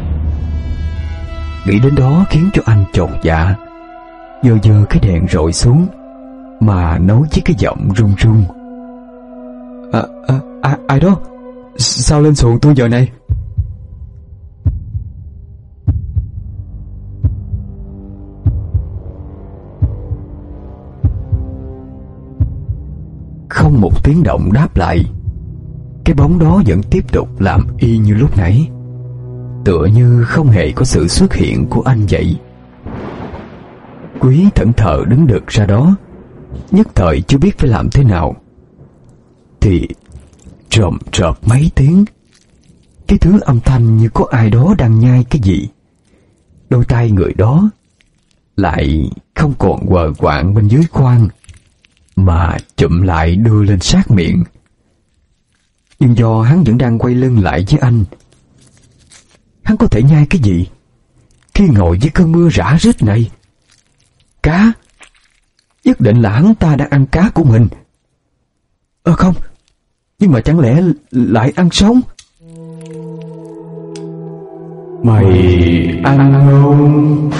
nghĩ đến đó khiến cho anh chột dạ, dơ dơ cái đèn rọi xuống, mà nói với cái giọng run run. À, à, à, ai đó? Sao lên xuồng tôi giờ này? Không một tiếng động đáp lại. Cái bóng đó vẫn tiếp tục làm y như lúc nãy, tựa như không hề có sự xuất hiện của anh vậy. Quý thẫn thờ đứng được ra đó, nhất thời chưa biết phải làm thế nào. Thì trộm trọp mấy tiếng, cái thứ âm thanh như có ai đó đang nhai cái gì. Đôi tay người đó lại không còn quờ quạng bên dưới khoang, mà chụm lại đưa lên sát miệng. Nhưng do hắn vẫn đang quay lưng lại với anh, hắn có thể nhai cái gì khi ngồi dưới cơn mưa rã rít này? Cá! Nhất định là hắn ta đang ăn cá của mình. Ờ không, nhưng mà chẳng lẽ lại ăn sống? Mày ăn không?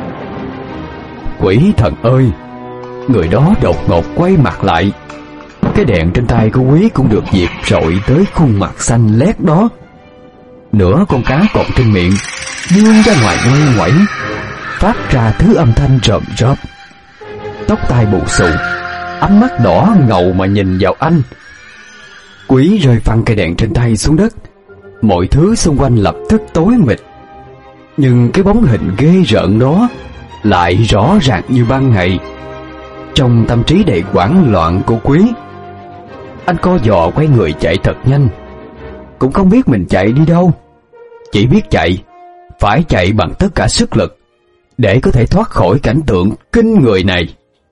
Quỷ thần ơi! Người đó đột ngột quay mặt lại, Cái đèn trên tay của Quý cũng được dịp rọi tới khuôn mặt xanh lét đó. Nửa con cá cột trên miệng vươn ra ngoài ngoe ngoẩy, phát ra thứ âm thanh rợm rợp. Tóc tai bù xù, ánh mắt đỏ ngầu mà nhìn vào anh. Quý rơi phăng cây đèn trên tay xuống đất. Mọi thứ xung quanh lập tức tối mịt, nhưng cái bóng hình ghê rợn đó lại rõ ràng như ban ngày. Trong tâm trí đầy hoảng loạn của Quý, anh co giò quay người chạy thật nhanh. Cũng không biết mình chạy đi đâu, chỉ biết chạy, phải chạy bằng tất cả sức lực để có thể thoát khỏi cảnh tượng kinh người này.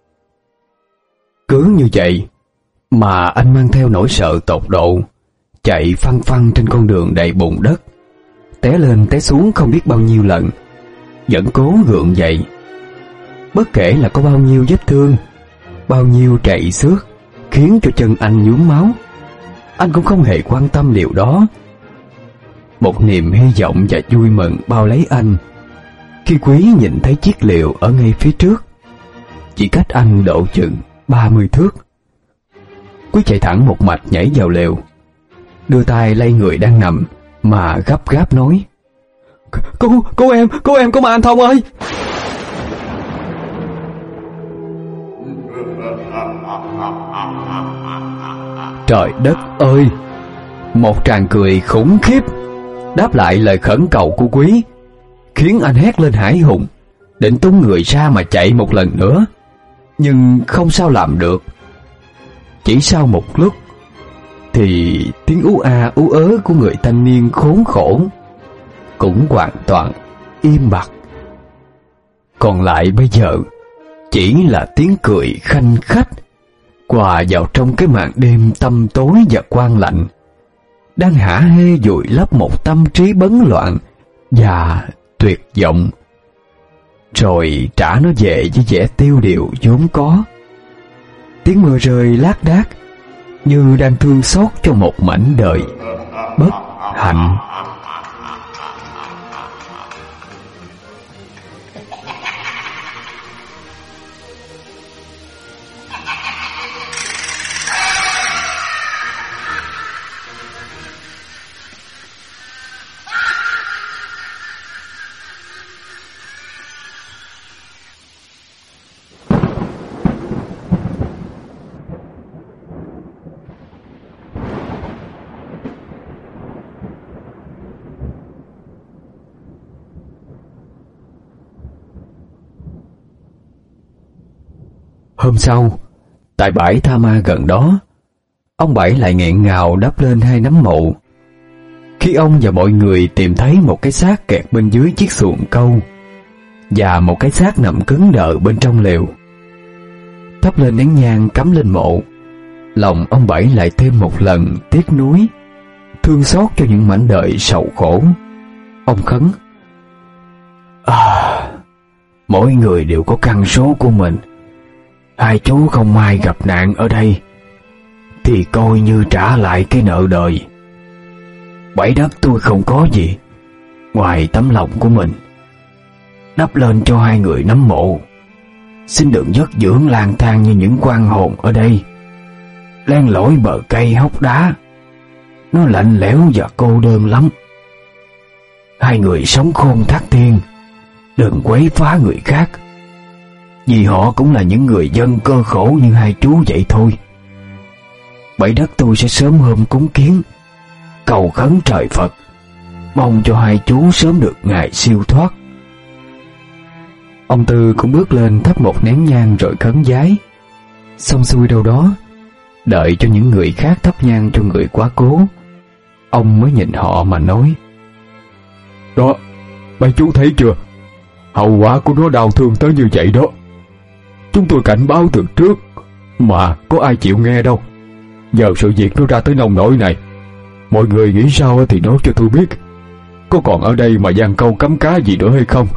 Cứ như vậy mà anh mang theo nỗi sợ tột độ, chạy phăng phăng trên con đường đầy bùn đất, té lên té xuống không biết bao nhiêu lần, vẫn cố gượng dậy. Bất kể là có bao nhiêu vết thương, bao nhiêu trầy xước khiến cho chân anh nhuốm máu, anh cũng không hề quan tâm điều đó. Một niềm hy vọng và vui mừng bao lấy anh khi Quý nhìn thấy chiếc liều ở ngay phía trước, chỉ cách anh độ chừng ba mươi thước. Quý chạy thẳng một mạch nhảy vào lều, đưa tay lay người đang nằm mà gấp gáp nói: Cứu, cứu em, cứu em, cứu mà anh Thông ơi! Trời đất ơi! Một tràng cười khủng khiếp đáp lại lời khẩn cầu của Quý, khiến anh hét lên hãi hùng, định tung người ra mà chạy một lần nữa, nhưng không sao làm được. Chỉ sau một lúc thì tiếng ú a ú ớ của người thanh niên khốn khổ cũng hoàn toàn im bặt. Còn lại bây giờ chỉ là tiếng cười khanh khách hòa vào trong cái màn đêm tăm tối và quang lạnh, đang hả hê vùi lấp một tâm trí bấn loạn và tuyệt vọng, rồi trả nó về với vẻ tiêu điều vốn có. Tiếng mưa rơi lác đác như đang thương xót cho một mảnh đời bất hạnh. Hôm sau, tại bãi tha ma gần đó, ông Bảy lại nghẹn ngào đắp lên hai nấm mộ. Khi ông và mọi người tìm thấy một cái xác kẹt bên dưới chiếc xuồng câu và một cái xác nằm cứng đờ bên trong lều, thắp lên nén nhang cắm lên mộ, lòng ông Bảy lại thêm một lần tiếc nuối, thương xót cho những mảnh đời sầu khổ. Ông khấn: À, mỗi người đều có căn số của mình. Hai chú không may gặp nạn ở đây thì coi như trả lại cái nợ đời. Bãi đất tôi không có gì ngoài tấm lòng của mình, đắp lên cho hai người nấm mộ. Xin đừng giấc dưỡng lang thang như những quan hồn ở đây, len lỏi bờ cây hốc đá. Nó lạnh lẽo và cô đơn lắm. Hai người sống khôn thác thiên, đừng quấy phá người khác, vì họ cũng là những người dân cơ khổ như hai chú vậy thôi. Bãi đất tôi sẽ sớm hôm cúng kiến, cầu khấn trời Phật, mong cho hai chú sớm được ngày siêu thoát. Ông Tư cũng bước lên thắp một nén nhang rồi khấn vái. Xong xuôi đâu đó, đợi cho những người khác thắp nhang cho người quá cố, ông mới nhìn họ mà nói: Đó, mấy chú thấy chưa? Hậu quả của nó đau thương tới như vậy đó. Chúng tôi cảnh báo từ trước mà có ai chịu nghe đâu. Giờ sự việc nó ra tới nông nỗi này, mọi người nghĩ sao thì nói cho tôi biết. Có còn ở đây mà giăng câu cấm cá gì nữa hay không?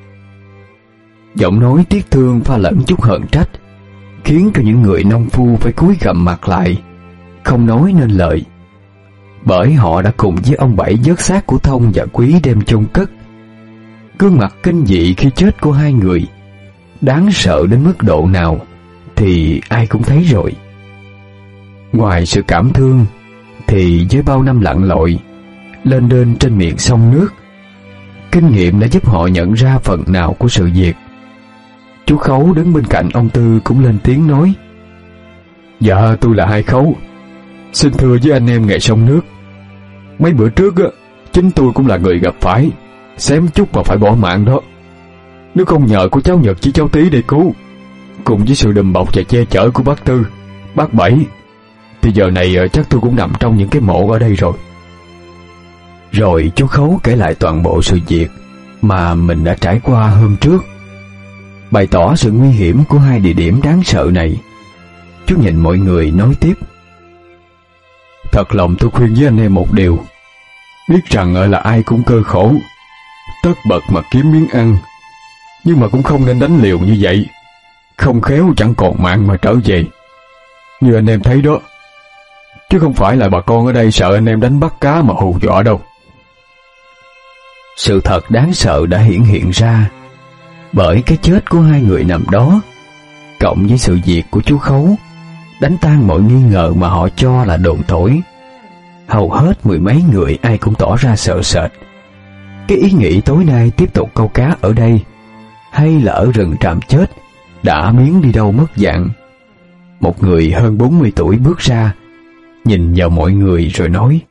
Giọng nói tiếc thương pha lẫn chút hờn trách khiến cho những người nông phu phải cúi gằm mặt lại, không nói nên lời. Bởi họ đã cùng với ông Bảy vớt xác của Thông và Quý đem chôn cất. Gương mặt kinh dị khi chết của hai người đáng sợ đến mức độ nào thì ai cũng thấy rồi. Ngoài sự cảm thương thì với bao năm lặn lội lên đên trên miệng sông nước, kinh nghiệm đã giúp họ nhận ra phần nào của sự việc. Chú Khấu đứng bên cạnh ông Tư cũng lên tiếng nói: Dạ, tôi là Hai Khấu, xin thưa với anh em nghề sông nước. Mấy bữa trước á, chính tôi cũng là người gặp phải, xém chút mà phải bỏ mạng đó. Nếu không nhờ có cháu Nhật với cháu Tí để cứu, cùng với sự đùm bọc và che chở của bác Tư, bác Bảy, thì giờ này chắc tôi cũng nằm trong những cái mộ ở đây rồi. Rồi chú Khấu kể lại toàn bộ sự việc mà mình đã trải qua hôm trước, bày tỏ sự nguy hiểm của hai địa điểm đáng sợ này. Chú nhìn mọi người nói tiếp: Thật lòng tôi khuyên với anh em một điều, biết rằng là ai cũng cơ khổ, tất bật mà kiếm miếng ăn, nhưng mà cũng không nên đánh liều như vậy, không khéo chẳng còn mạng mà trở về. Như anh em thấy đó, chứ không phải là bà con ở đây sợ anh em đánh bắt cá mà hù dọa đâu. Sự thật đáng sợ đã hiển hiện ra bởi cái chết của hai người nằm đó, cộng với sự việc của chú Khấu, đánh tan mọi nghi ngờ mà họ cho là đồn thổi. Hầu hết mười mấy người ai cũng tỏ ra sợ sệt. Cái ý nghĩ tối nay tiếp tục câu cá ở đây hay là ở rừng Tràm Chết đã miếng đi đâu mất dạng. Một người hơn bốn mươi tuổi bước ra, nhìn vào mọi người rồi nói: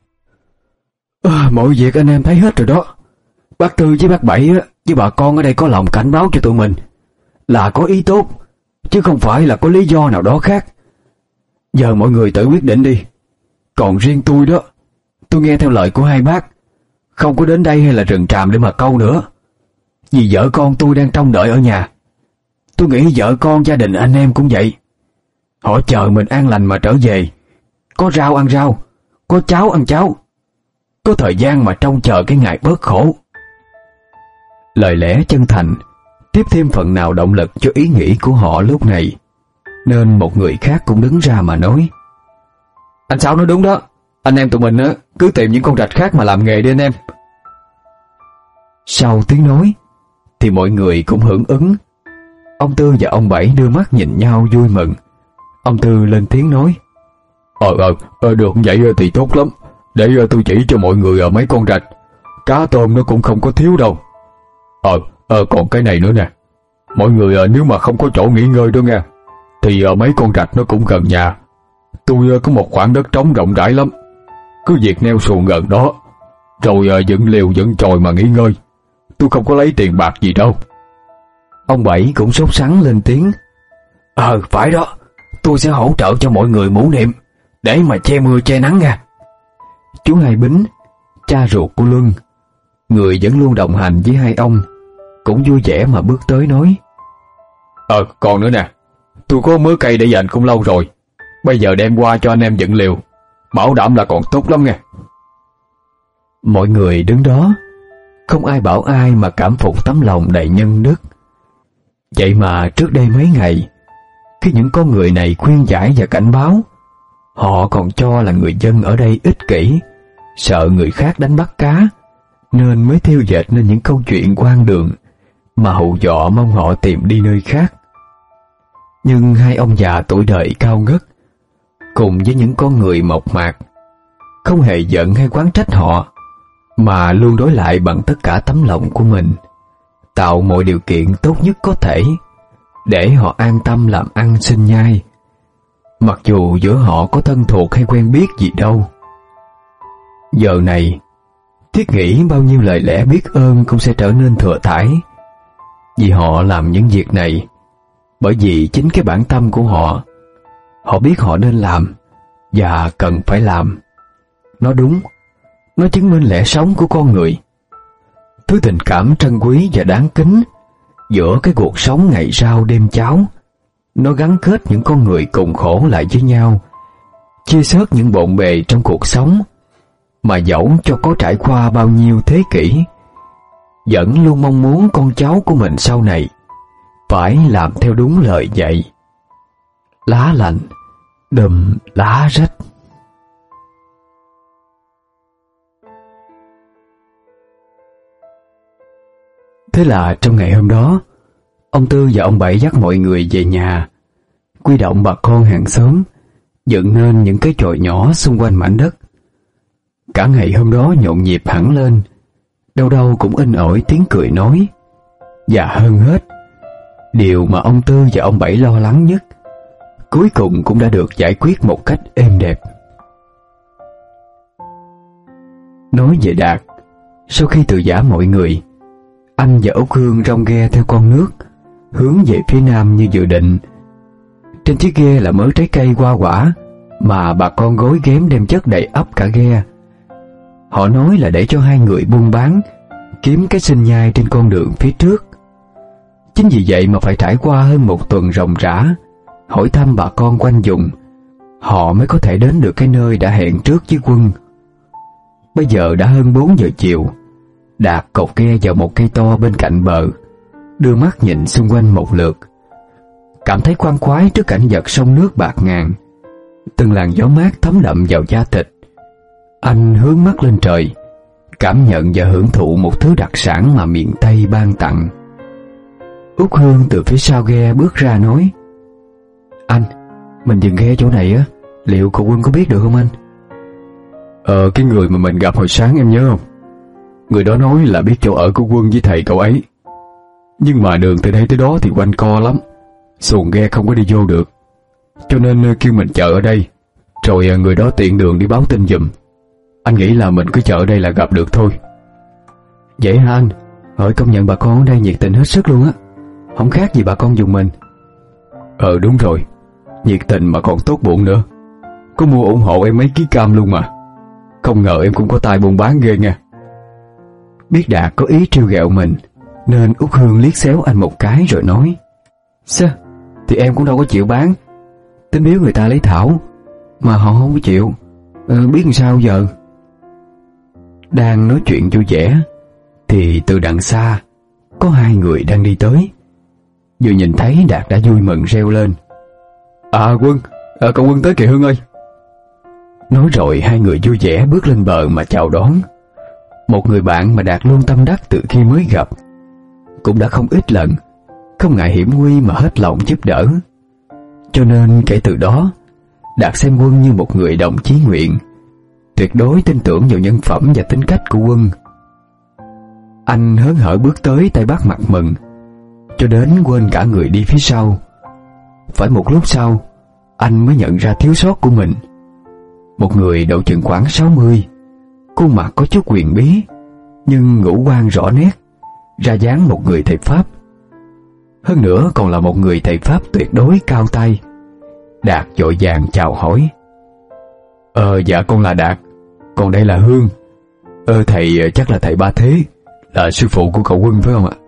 à, Mọi việc anh em thấy hết rồi đó. Bác Tư với bác Bảy á, với bà con ở đây có lòng cảnh báo cho tụi mình, là có ý tốt, chứ không phải là có lý do nào đó khác. Giờ mọi người tự quyết định đi. Còn riêng tôi đó, tôi nghe theo lời của hai bác, không có đến đây hay là rừng tràm để mà câu nữa, vì vợ con tôi đang trông đợi ở nhà. Tôi nghĩ vợ con gia đình anh em cũng vậy, họ chờ mình an lành mà trở về, có rau ăn rau, có cháo ăn cháo, có thời gian mà trông chờ cái ngày bớt khổ. Lời lẽ chân thành tiếp thêm phần nào động lực cho ý nghĩ của họ lúc này, nên một người khác cũng đứng ra mà nói: Anh Sáu nói đúng đó, anh em tụi mình á, cứ tìm những con rạch khác mà làm nghề đi anh em. Sau tiếng nói thì mọi người cũng hưởng ứng. Ông Tư và ông Bảy đưa mắt nhìn nhau vui mừng. Ông Tư lên tiếng nói: Ờ ờ, ờ được vậy thì tốt lắm, để tôi chỉ cho mọi người ở mấy con rạch, cá tôm nó cũng không có thiếu đâu. Ờ, ờ còn cái này nữa nè, mọi người nếu mà không có chỗ nghỉ ngơi đó nghe, thì mấy con rạch nó cũng gần nhà. Tôi có một khoảng đất trống rộng rãi lắm, cứ việc neo xuồng gần đó, rồi dựng lều dựng chòi mà nghỉ ngơi. Tôi không có lấy tiền bạc gì đâu. Ông Bảy cũng sốt sắng lên tiếng: Ờ phải đó, tôi sẽ hỗ trợ cho mọi người mũ niệm, để mà che mưa che nắng nha. Chú Hai Bính, cha ruột của Luân, người vẫn luôn đồng hành với hai ông, cũng vui vẻ mà bước tới nói: Ờ còn nữa nè, tôi có mớ cây để dành cũng lâu rồi, bây giờ đem qua cho anh em dựng liều, bảo đảm là còn tốt lắm nghe. Mọi người đứng đó, không ai bảo ai mà cảm phục tấm lòng đầy nhân đức. Vậy mà trước đây mấy ngày, khi những con người này khuyên giải và cảnh báo, họ còn cho là người dân ở đây ích kỷ, sợ người khác đánh bắt cá, nên mới thêu dệt nên những câu chuyện hoang đường mà hù dọa mong họ tìm đi nơi khác. Nhưng hai ông già tuổi đời cao ngất, cùng với những con người mộc mạc, không hề giận hay oán trách họ, mà luôn đối lại bằng tất cả tấm lòng của mình, tạo mọi điều kiện tốt nhất có thể để họ an tâm làm ăn sinh nhai, mặc dù giữa họ có thân thuộc hay quen biết gì đâu. Giờ này, thiết nghĩ bao nhiêu lời lẽ biết ơn cũng sẽ trở nên thừa thãi, vì họ làm những việc này bởi vì chính cái bản tâm của họ. Họ biết họ nên làm và cần phải làm. Nó đúng, nó chứng minh lẽ sống của con người, thứ tình cảm trân quý và đáng kính giữa cái cuộc sống ngày rau đêm cháo. Nó gắn kết những con người cùng khổ lại với nhau, chia sớt những bộn bề trong cuộc sống, mà dẫu cho có trải qua bao nhiêu thế kỷ, vẫn luôn mong muốn con cháu của mình sau này phải làm theo đúng lời dạy. Lá lành đùm lá rách. Thế là trong ngày hôm đó, ông Tư và ông Bảy dắt mọi người về nhà, quy động bà con hàng xóm dựng nên những cái chòi nhỏ xung quanh mảnh đất. Cả ngày hôm đó nhộn nhịp hẳn lên, đâu đâu cũng in ỏi tiếng cười nói. Và hơn hết, điều mà ông Tư và ông Bảy lo lắng nhất cuối cùng cũng đã được giải quyết một cách êm đẹp. Nói về Đạt, sau khi từ giã mọi người, anh và Út Hương rong ghe theo con nước hướng về phía nam như dự định. Trên chiếc ghe là mớ trái cây hoa quả mà bà con gối ghém đem chất đầy ắp cả ghe. Họ nói là để cho hai người buôn bán, kiếm cái sinh nhai trên con đường phía trước. Chính vì vậy mà phải trải qua hơn một tuần ròng rã hỏi thăm bà con quanh vùng, họ mới có thể đến được cái nơi đã hẹn trước với Quân. Bây giờ đã hơn bốn giờ chiều. Đạt cột ghe vào một cây to bên cạnh bờ, đưa mắt nhìn xung quanh một lượt, cảm thấy khoan khoái trước cảnh vật sông nước bạc ngàn. Từng làn gió mát thấm đậm vào da thịt. Anh hướng mắt lên trời, cảm nhận và hưởng thụ một thứ đặc sản mà miền Tây ban tặng. Út Hương từ phía sau ghe bước ra nói: Anh, mình dừng ghe chỗ này á, liệu cậu Quân có biết được không anh? Ờ, cái người mà mình gặp hồi sáng em nhớ không? Người đó nói là biết chỗ ở của Quân với thầy cậu ấy. Nhưng mà đường từ đây tới đó thì quanh co lắm, xuồng ghe không có đi vô được, cho nên kêu mình chờ ở đây, rồi người đó tiện đường đi báo tin giùm. Anh nghĩ là mình cứ chờ ở đây là gặp được thôi. Vậy hả anh? Hỏi công nhận bà con ở đây nhiệt tình hết sức luôn á, không khác gì bà con dùng mình. Ờ đúng rồi, nhiệt tình mà còn tốt bụng nữa. Có mua ủng hộ em mấy ký cam luôn mà. Không ngờ em cũng có tài buôn bán ghê nha. Biết Đạt có ý trêu ghẹo mình, nên Út Hương liếc xéo anh một cái rồi nói: Sao? Thì em cũng đâu có chịu bán. Tính biếu người ta lấy thảo mà họ không có chịu, ờ, biết làm sao giờ. Đang nói chuyện vui vẻ thì từ đằng xa có hai người đang đi tới. Vừa nhìn thấy Đạt đã vui mừng reo lên: À Quân, à, cậu Quân tới kìa Hương ơi. Nói rồi hai người vui vẻ bước lên bờ mà chào đón. Một người bạn mà Đạt luôn tâm đắc từ khi mới gặp, cũng đã không ít lần không ngại hiểm nguy mà hết lòng giúp đỡ. Cho nên kể từ đó, Đạt xem Quân như một người đồng chí nguyện, tuyệt đối tin tưởng vào nhân phẩm và tính cách của Quân. Anh hớn hở bước tới tay bắt mặt mừng, cho đến quên cả người đi phía sau. Phải một lúc sau, anh mới nhận ra thiếu sót của mình. Một người độ chừng khoảng sáu mươi, khuôn mặt có chút huyền bí, nhưng ngũ quan rõ nét, ra dáng một người thầy Pháp. Hơn nữa còn là một người thầy Pháp tuyệt đối cao tay. Đạt vội vàng chào hỏi: Ờ dạ con là Đạt, còn đây là Hương. Ờ thầy chắc là thầy Ba Thế, là sư phụ của cậu Quân phải không ạ?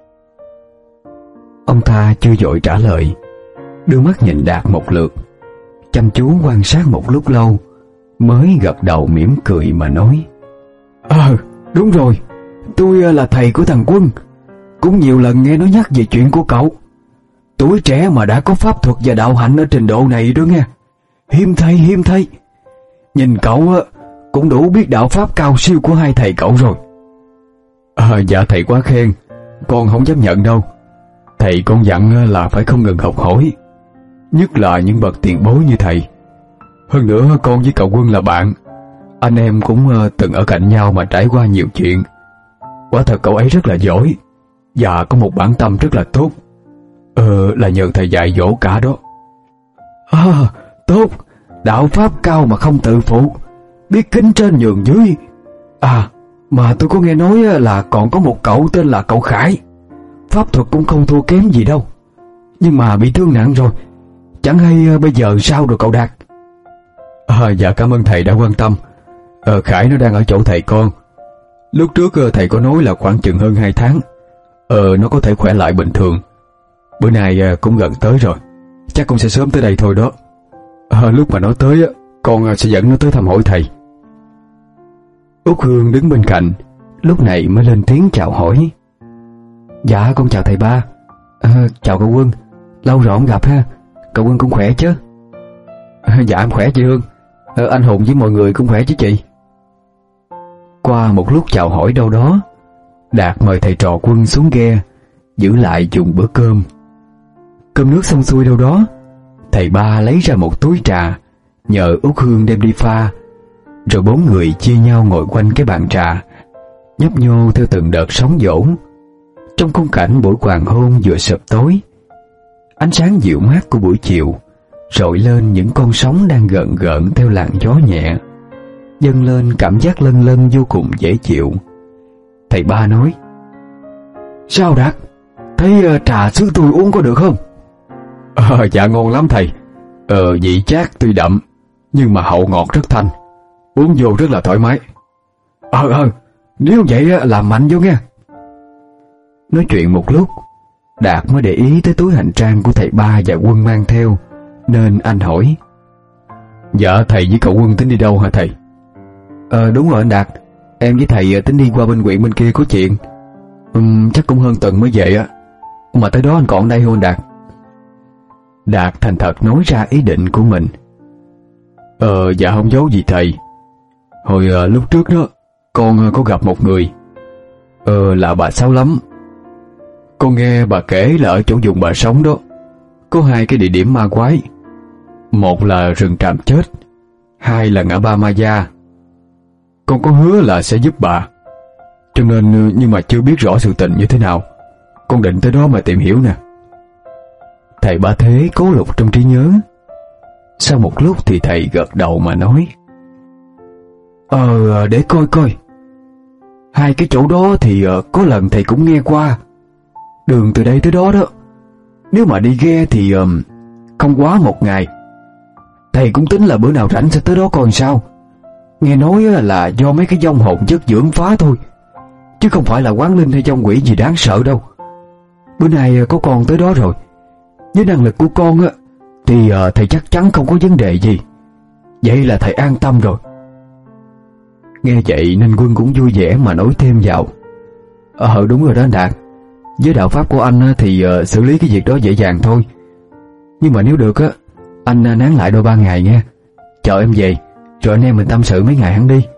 Ông ta chưa vội trả lời, đưa mắt nhìn Đạt một lượt, chăm chú quan sát một lúc lâu, mới gật đầu mỉm cười mà nói: Ờ đúng rồi, tôi là thầy của thằng Quân, cũng nhiều lần nghe nó nhắc về chuyện của cậu. Tuổi trẻ mà đã có pháp thuật và đạo hạnh ở trình độ này đó nghe, hiếm thấy hiếm thấy. Nhìn cậu cũng đủ biết đạo pháp cao siêu của hai thầy cậu rồi. À, dạ thầy quá khen, con không dám nhận đâu. Thầy con dặn là phải không ngừng học hỏi, nhất là những bậc tiền bối như thầy. Hơn nữa con với cậu Quân là bạn, anh em cũng từng ở cạnh nhau mà trải qua nhiều chuyện. Quả thật cậu ấy rất là giỏi và có một bản tâm rất là tốt. Ờ là nhờ thầy dạy dỗ cả đó. À, tốt, đạo pháp cao mà không tự phụ, biết kính trên nhường dưới. À mà tôi có nghe nói là còn có một cậu tên là cậu Khải, pháp thuật cũng không thua kém gì đâu, nhưng mà bị thương nặng rồi. Chẳng hay bây giờ sao rồi cậu Đạt? À, dạ cảm ơn thầy đã quan tâm. Ờ, Khải nó đang ở chỗ thầy con. Lúc trước thầy có nói là khoảng chừng hơn hai tháng Ờ nó có thể khỏe lại bình thường. Bữa nay cũng gần tới rồi, chắc con sẽ sớm tới đây thôi đó. À, lúc mà nó tới con sẽ dẫn nó tới thăm hỏi thầy. Út Hương đứng bên cạnh lúc này mới lên tiếng chào hỏi: Dạ con chào thầy Ba. À, chào cậu Quân, lâu rồi không gặp ha. Cậu Quân cũng khỏe chứ? À, dạ em khỏe chị Hương. À, anh Hùng với mọi người cũng khỏe chứ chị? Qua một lúc chào hỏi đâu đó, Đạt mời thầy trò Quân xuống ghe, giữ lại dùng bữa cơm. Cơm nước xong xuôi đâu đó, thầy Ba lấy ra một túi trà, nhờ Út Hương đem đi pha, rồi bốn người chia nhau ngồi quanh cái bàn trà, nhấp nhô theo từng đợt sóng dỗ. Trong khung cảnh buổi hoàng hôn vừa sập tối, ánh sáng dịu mát của buổi chiều rọi lên những con sóng đang gợn gợn theo làn gió nhẹ, dâng lên cảm giác lân lân vô cùng dễ chịu. Thầy Ba nói: "Sao Đạt, thấy uh, trà xứ tôi uống có được không?" À, dạ ngon lắm thầy. Ờ, vị chát tuy đậm, nhưng mà hậu ngọt rất thanh, uống vô rất là thoải mái. Ờ ờ, nếu vậy làm mạnh vô nghe. Nói chuyện một lúc, Đạt mới để ý tới túi hành trang của thầy Ba và Quân mang theo, nên anh hỏi: "Dạ thầy với cậu Quân tính đi đâu hả thầy?" Ờ đúng rồi anh Đạt, em với thầy tính đi qua bên huyện bên kia có chuyện. uhm, Chắc cũng hơn tuần mới về á. Mà tới đó anh còn đây không anh Đạt? Đạt thành thật nói ra ý định của mình. Ờ dạ không giấu gì thầy. Hồi uh, lúc trước đó con uh, có gặp một người. Ờ là bà Sáu lắm. Con nghe bà kể là ở chỗ vùng bà sống đó có hai cái địa điểm ma quái. Một là rừng Tràm Chết, hai là ngã ba Ma Gia. Con có hứa là sẽ giúp bà, cho nên nhưng mà chưa biết rõ sự tình như thế nào. Con định tới đó mà tìm hiểu nè. Thầy Ba Thế cố lục trong trí nhớ. Sau một lúc thì thầy gật đầu mà nói: Ờ để coi coi. Hai cái chỗ đó thì uh, có lần thầy cũng nghe qua. Đường từ đây tới đó đó, nếu mà đi ghe thì uh, không quá một ngày. Thầy cũng tính là bữa nào rảnh sẽ tới đó coi sao. Nghe nói là do mấy cái vong hồn chất dưỡng phá thôi, chứ không phải là quán linh hay vong quỷ gì đáng sợ đâu. Bữa nay có con tới đó rồi, với năng lực của con á thì uh, thầy chắc chắn không có vấn đề gì. Vậy là thầy an tâm rồi. Nghe vậy nên Quân cũng vui vẻ mà nói thêm vào: Ờ đúng rồi đó anh Đạt, với đạo pháp của anh thì uh, xử lý cái việc đó dễ dàng thôi. Nhưng mà nếu được á, anh uh, nán lại đôi ba ngày nghe, chờ em về rồi anh em mình tâm sự mấy ngày hắn đi.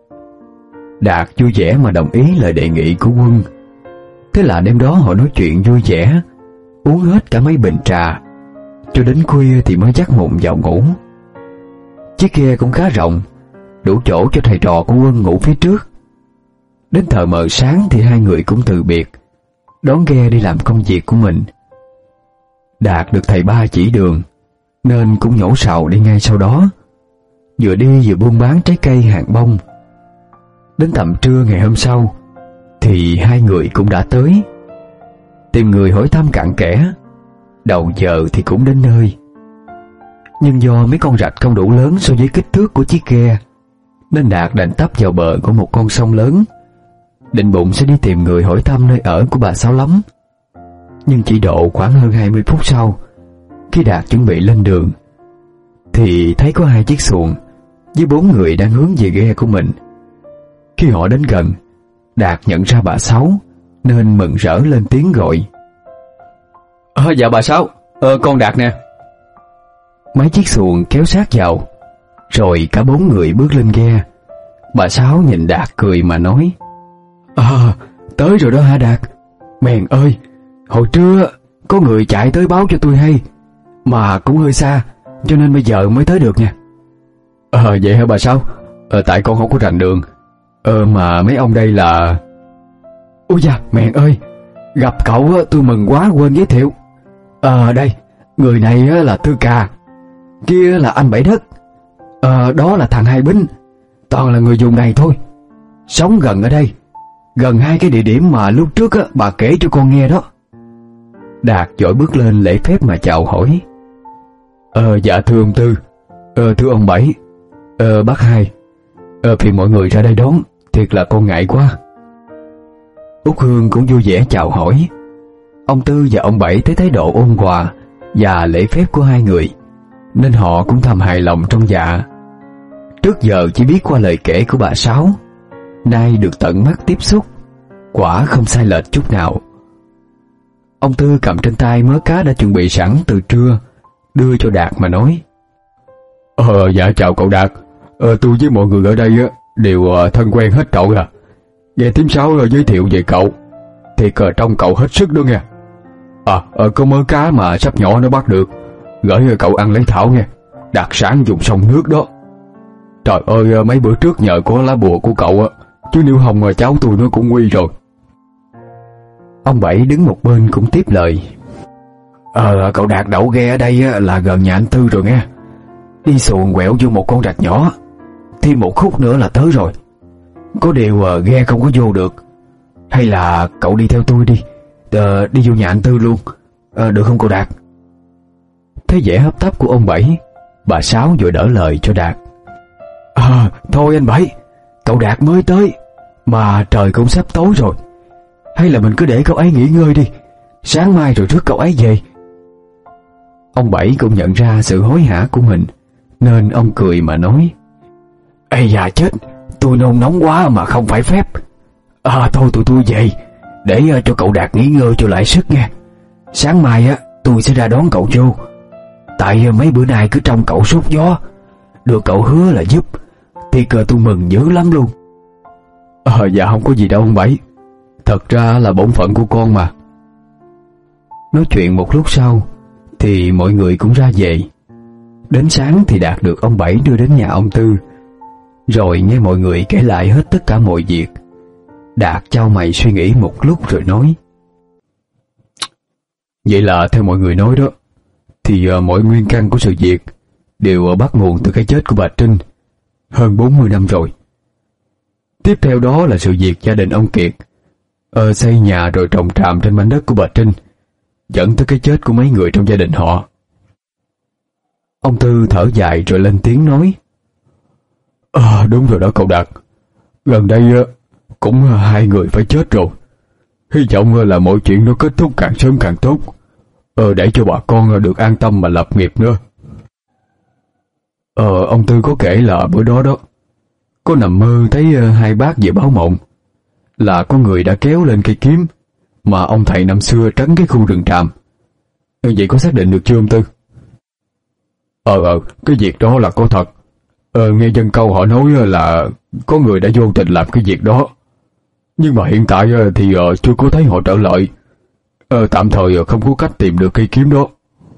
Đạt vui vẻ mà đồng ý lời đề nghị của Quân. Thế là đêm đó họ nói chuyện vui vẻ, uống hết cả mấy bình trà, cho đến khuya thì mới dắt mụn vào ngủ. Chiếc ghe cũng khá rộng, đủ chỗ cho thầy trò của Quân ngủ phía trước. Đến tờ mờ sáng thì hai người cũng từ biệt, đón ghe đi làm công việc của mình. Đạt được thầy Ba chỉ đường, nên cũng nhổ sào đi ngay sau đó, vừa đi vừa buôn bán trái cây hạt bông. Đến tầm trưa ngày hôm sau thì hai người cũng đã tới. Tìm người hỏi thăm cặn kẽ, đầu giờ thì cũng đến nơi. Nhưng do mấy con rạch không đủ lớn so với kích thước của chiếc ghe, nên Đạt đành tấp vào bờ của một con sông lớn, định bụng sẽ đi tìm người hỏi thăm nơi ở của bà Sáu Lắm. Nhưng chỉ độ khoảng hơn hai mươi phút sau, khi Đạt chuẩn bị lên đường, thì thấy có hai chiếc xuồng với bốn người đang hướng về ghe của mình. Khi họ đến gần, Đạt nhận ra bà Sáu, nên mừng rỡ lên tiếng gọi: À, dạ bà Sáu, ờ, con Đạt nè. Mấy chiếc xuồng kéo sát vào, rồi cả bốn người bước lên ghe. Bà Sáu nhìn Đạt cười mà nói: À, tới rồi đó hả Đạt? Mèn ơi, hồi trưa có người chạy tới báo cho tôi hay, mà cũng hơi xa, cho nên bây giờ mới tới được nha. Ờ, vậy hả bà Sáu? Ờ, tại con không có rành đường. Ờ, mà mấy ông đây là... Ôi da, mèn ơi, gặp cậu tôi mừng quá quên giới thiệu. Ờ, đây, người này là Tư Cà, kia là anh Bảy Đất, ờ, đó là thằng Hai Bính, toàn là người vùng này thôi, sống gần ở đây, gần hai cái địa điểm mà lúc trước á, bà kể cho con nghe đó. Đạt vội bước lên lễ phép mà chào hỏi: Ờ, dạ thưa ông Tư, ờ, thưa ông Bảy, ờ, bác Hai, ờ, phiền mọi người ra đây đón, thiệt là con ngại quá. Út Hương cũng vui vẻ chào hỏi. Ông Tư và ông Bảy thấy thái độ ôn hòa và lễ phép của hai người, nên họ cũng thầm hài lòng trong dạ. Trước giờ chỉ biết qua lời kể của bà Sáu, nay được tận mắt tiếp xúc, quả không sai lệch chút nào. Ông Tư cầm trên tay mớ cá đã chuẩn bị sẵn từ trưa, đưa cho Đạt mà nói: Ờ, dạ chào cậu Đạt, ờ, tôi với mọi người ở đây á đều uh, thân quen hết cậu à. Nghe Tím Sáu uh, giới thiệu về cậu, thiệt uh, trông cậu hết sức đó nghe. À, uh, có mớ cá mà sắp nhỏ nó bắt được, gửi uh, cậu ăn lấy thảo nghe. đặc sản vùng sông nước đó. Trời ơi, mấy bữa trước nhờ có lá bùa của cậu á, chứ nếu không mà cháu tôi nó cũng nguy rồi. Ông Bảy đứng một bên cũng tiếp lời. Ờ, cậu Đạt đậu ghe ở đây á, là gần nhà anh Tư rồi nghe. Đi xuồng quẹo vô một con rạch nhỏ, thêm một khúc nữa là tới rồi. Có điều uh, ghe không có vô được. Hay là cậu đi theo tôi đi, uh, đi vô nhà anh Tư luôn, uh, được không cậu Đạt? Thấy vẻ hấp tấp của ông Bảy, bà Sáu vội đỡ lời cho Đạt. À, thôi anh Bảy, cậu Đạt mới tới, mà trời cũng sắp tối rồi. Hay là mình cứ để cậu ấy nghỉ ngơi đi, sáng mai rồi rước cậu ấy về. Ông Bảy cũng nhận ra sự hối hả của mình, nên ông cười mà nói. Ây da chết, tôi nôn nóng quá mà không phải phép. À thôi tụi tôi về, để uh, cho cậu Đạt nghỉ ngơi cho lại sức nha. Sáng mai á tôi sẽ ra đón cậu vô. Tại uh, mấy bữa nay cứ trông cậu sốt gió, được cậu hứa là giúp, thì cờ tôi mừng dữ lắm luôn. Ờ dạ không có gì đâu ông Bảy, thật ra là bổn phận của con mà. Nói chuyện một lúc sau thì mọi người cũng ra về. Đến sáng thì Đạt được ông Bảy đưa đến nhà ông Tư, rồi nghe mọi người kể lại hết tất cả mọi việc. Đạt chau mày suy nghĩ một lúc rồi nói. Vậy là theo mọi người nói đó, thì uh, mọi nguyên căn của sự việc đều uh, bắt nguồn từ cái chết của bà Trinh hơn bốn mươi năm rồi. Tiếp theo đó là sự việc gia đình ông Kiệt uh, xây nhà rồi trồng tràm trên mảnh đất của bà Trinh, dẫn tới cái chết của mấy người trong gia đình họ. Ông Tư thở dài rồi lên tiếng nói. À, đúng rồi đó cậu Đạt, gần đây uh, cũng uh, hai người phải chết rồi. Hy vọng uh, là mọi chuyện nó kết thúc càng sớm càng tốt, uh, để cho bà con uh, được an tâm mà lập nghiệp nữa. Ờ, ông Tư có kể là bữa đó đó, có nằm mơ thấy uh, hai bác về báo mộng là có người đã kéo lên cây kiếm mà ông thầy năm xưa trấn cái khu rừng tràm. Ừ, vậy có xác định được chưa ông Tư? Ờ ờ, cái việc đó là có thật. Ờ, nghe dân câu họ nói là có người đã vô tình làm cái việc đó, nhưng mà hiện tại thì uh, chưa có thấy họ trở lại. Ờ, tạm thời không có cách tìm được cây kiếm đó.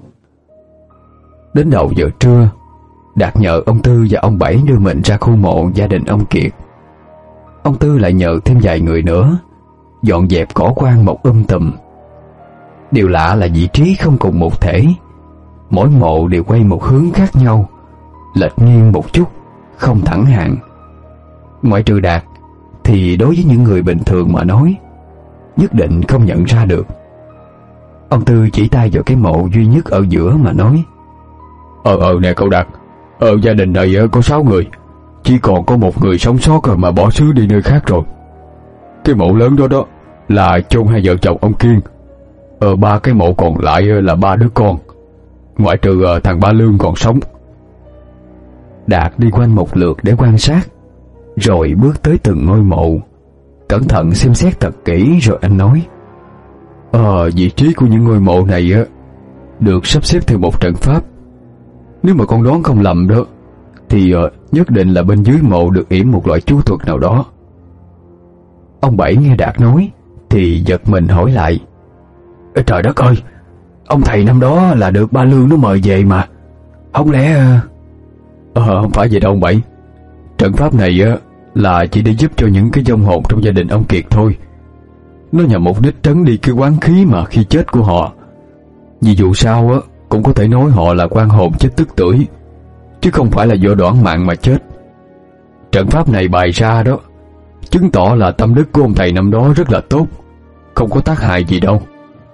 Đến đầu giờ trưa, Đạt nhờ ông Tư và ông Bảy đưa mình ra khu mộ gia đình ông Kiệt. Ông Tư lại nhờ thêm vài người nữa dọn dẹp cỏ quan một um tùm. Điều lạ là vị trí không cùng một thể, mỗi mộ đều quay một hướng khác nhau, lệch nghiêng một chút, không thẳng hàng. Ngoại trừ Đạt thì đối với những người bình thường mà nói, nhất định không nhận ra được. Ông Tư chỉ tay vào cái mộ duy nhất ở giữa mà nói. Ờ ờ nè cậu Đạt, Ờ gia đình này có sáu người, chỉ còn có một người sống sót rồi mà bỏ xứ đi nơi khác rồi. Cái mộ lớn đó đó là chôn hai vợ chồng ông Kiên. Ờ ba cái mộ còn lại là ba đứa con, ngoại trừ thằng Ba Lương còn sống. Đạt đi quanh một lượt để quan sát, rồi bước tới từng ngôi mộ, cẩn thận xem xét thật kỹ rồi anh nói. Ờ vị trí của những ngôi mộ này á được sắp xếp theo một trận pháp. Nếu mà con đoán không lầm đó, thì uh, nhất định là bên dưới mộ được yểm một loại chú thuật nào đó. Ông Bảy nghe Đạt nói thì giật mình hỏi lại. Ê, trời đất ơi, ông thầy năm đó là được Ba Lương nó mời về mà, không lẽ... Ờ không phải vậy đâu ông Bảy. Trận pháp này á là chỉ để giúp cho những cái vong hồn trong gia đình ông Kiệt thôi. Nó nhằm mục đích trấn đi cái oán khí mà khi chết của họ. Vì dù sao á cũng có thể nói họ là oan hồn chết tức tưởi, chứ không phải là do đoản mạng mà chết. Trận pháp này bày ra đó chứng tỏ là tâm đức của ông thầy năm đó rất là tốt, không có tác hại gì đâu.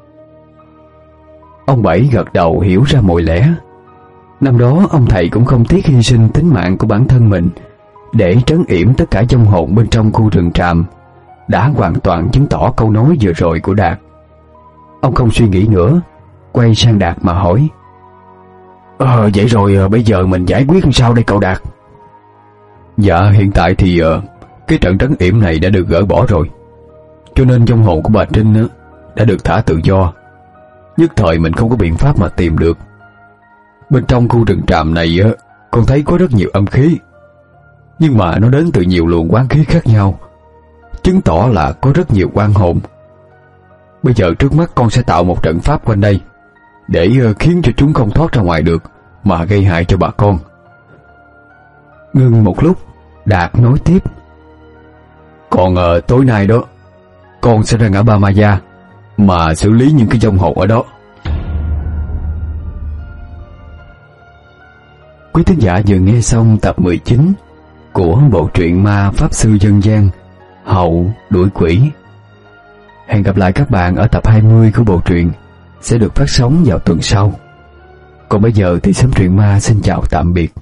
Ông Bảy gật đầu hiểu ra mọi lẽ. Năm đó ông thầy cũng không tiếc hy sinh tính mạng của bản thân mình để trấn yểm tất cả vong hồn bên trong khu rừng tràm, đã hoàn toàn chứng tỏ câu nói vừa rồi của Đạt. Ông không suy nghĩ nữa, quay sang Đạt mà hỏi. Ờ vậy rồi bây giờ mình giải quyết làm sao đây cậu Đạt? Dạ hiện tại thì uh, cái trận trấn yểm này đã được gỡ bỏ rồi, cho nên vong hồn của bà Trinh uh, đã được thả tự do. Nhất thời mình không có biện pháp mà tìm được. Bên trong khu rừng tràm này uh, con thấy có rất nhiều âm khí, nhưng mà nó đến từ nhiều luồng oán khí khác nhau, chứng tỏ là có rất nhiều oan hồn. Bây giờ trước mắt con sẽ tạo một trận pháp quanh đây để uh, khiến cho chúng không thoát ra ngoài được, mà gây hại cho bà con. Ngưng một lúc, Đạt nói tiếp: Còn ờ, tối nay đó, con sẽ ra ngã ba Ma Gia mà xử lý những cái vong hồn ở đó. Quý thính giả vừa nghe xong tập mười chín của bộ truyện ma Pháp Sư Dân gian Hậu Đuổi Quỷ. Hẹn gặp lại các bạn ở tập hai mươi của bộ truyện sẽ được phát sóng vào tuần sau. Còn bây giờ thì Xóm Truyện Ma xin chào tạm biệt.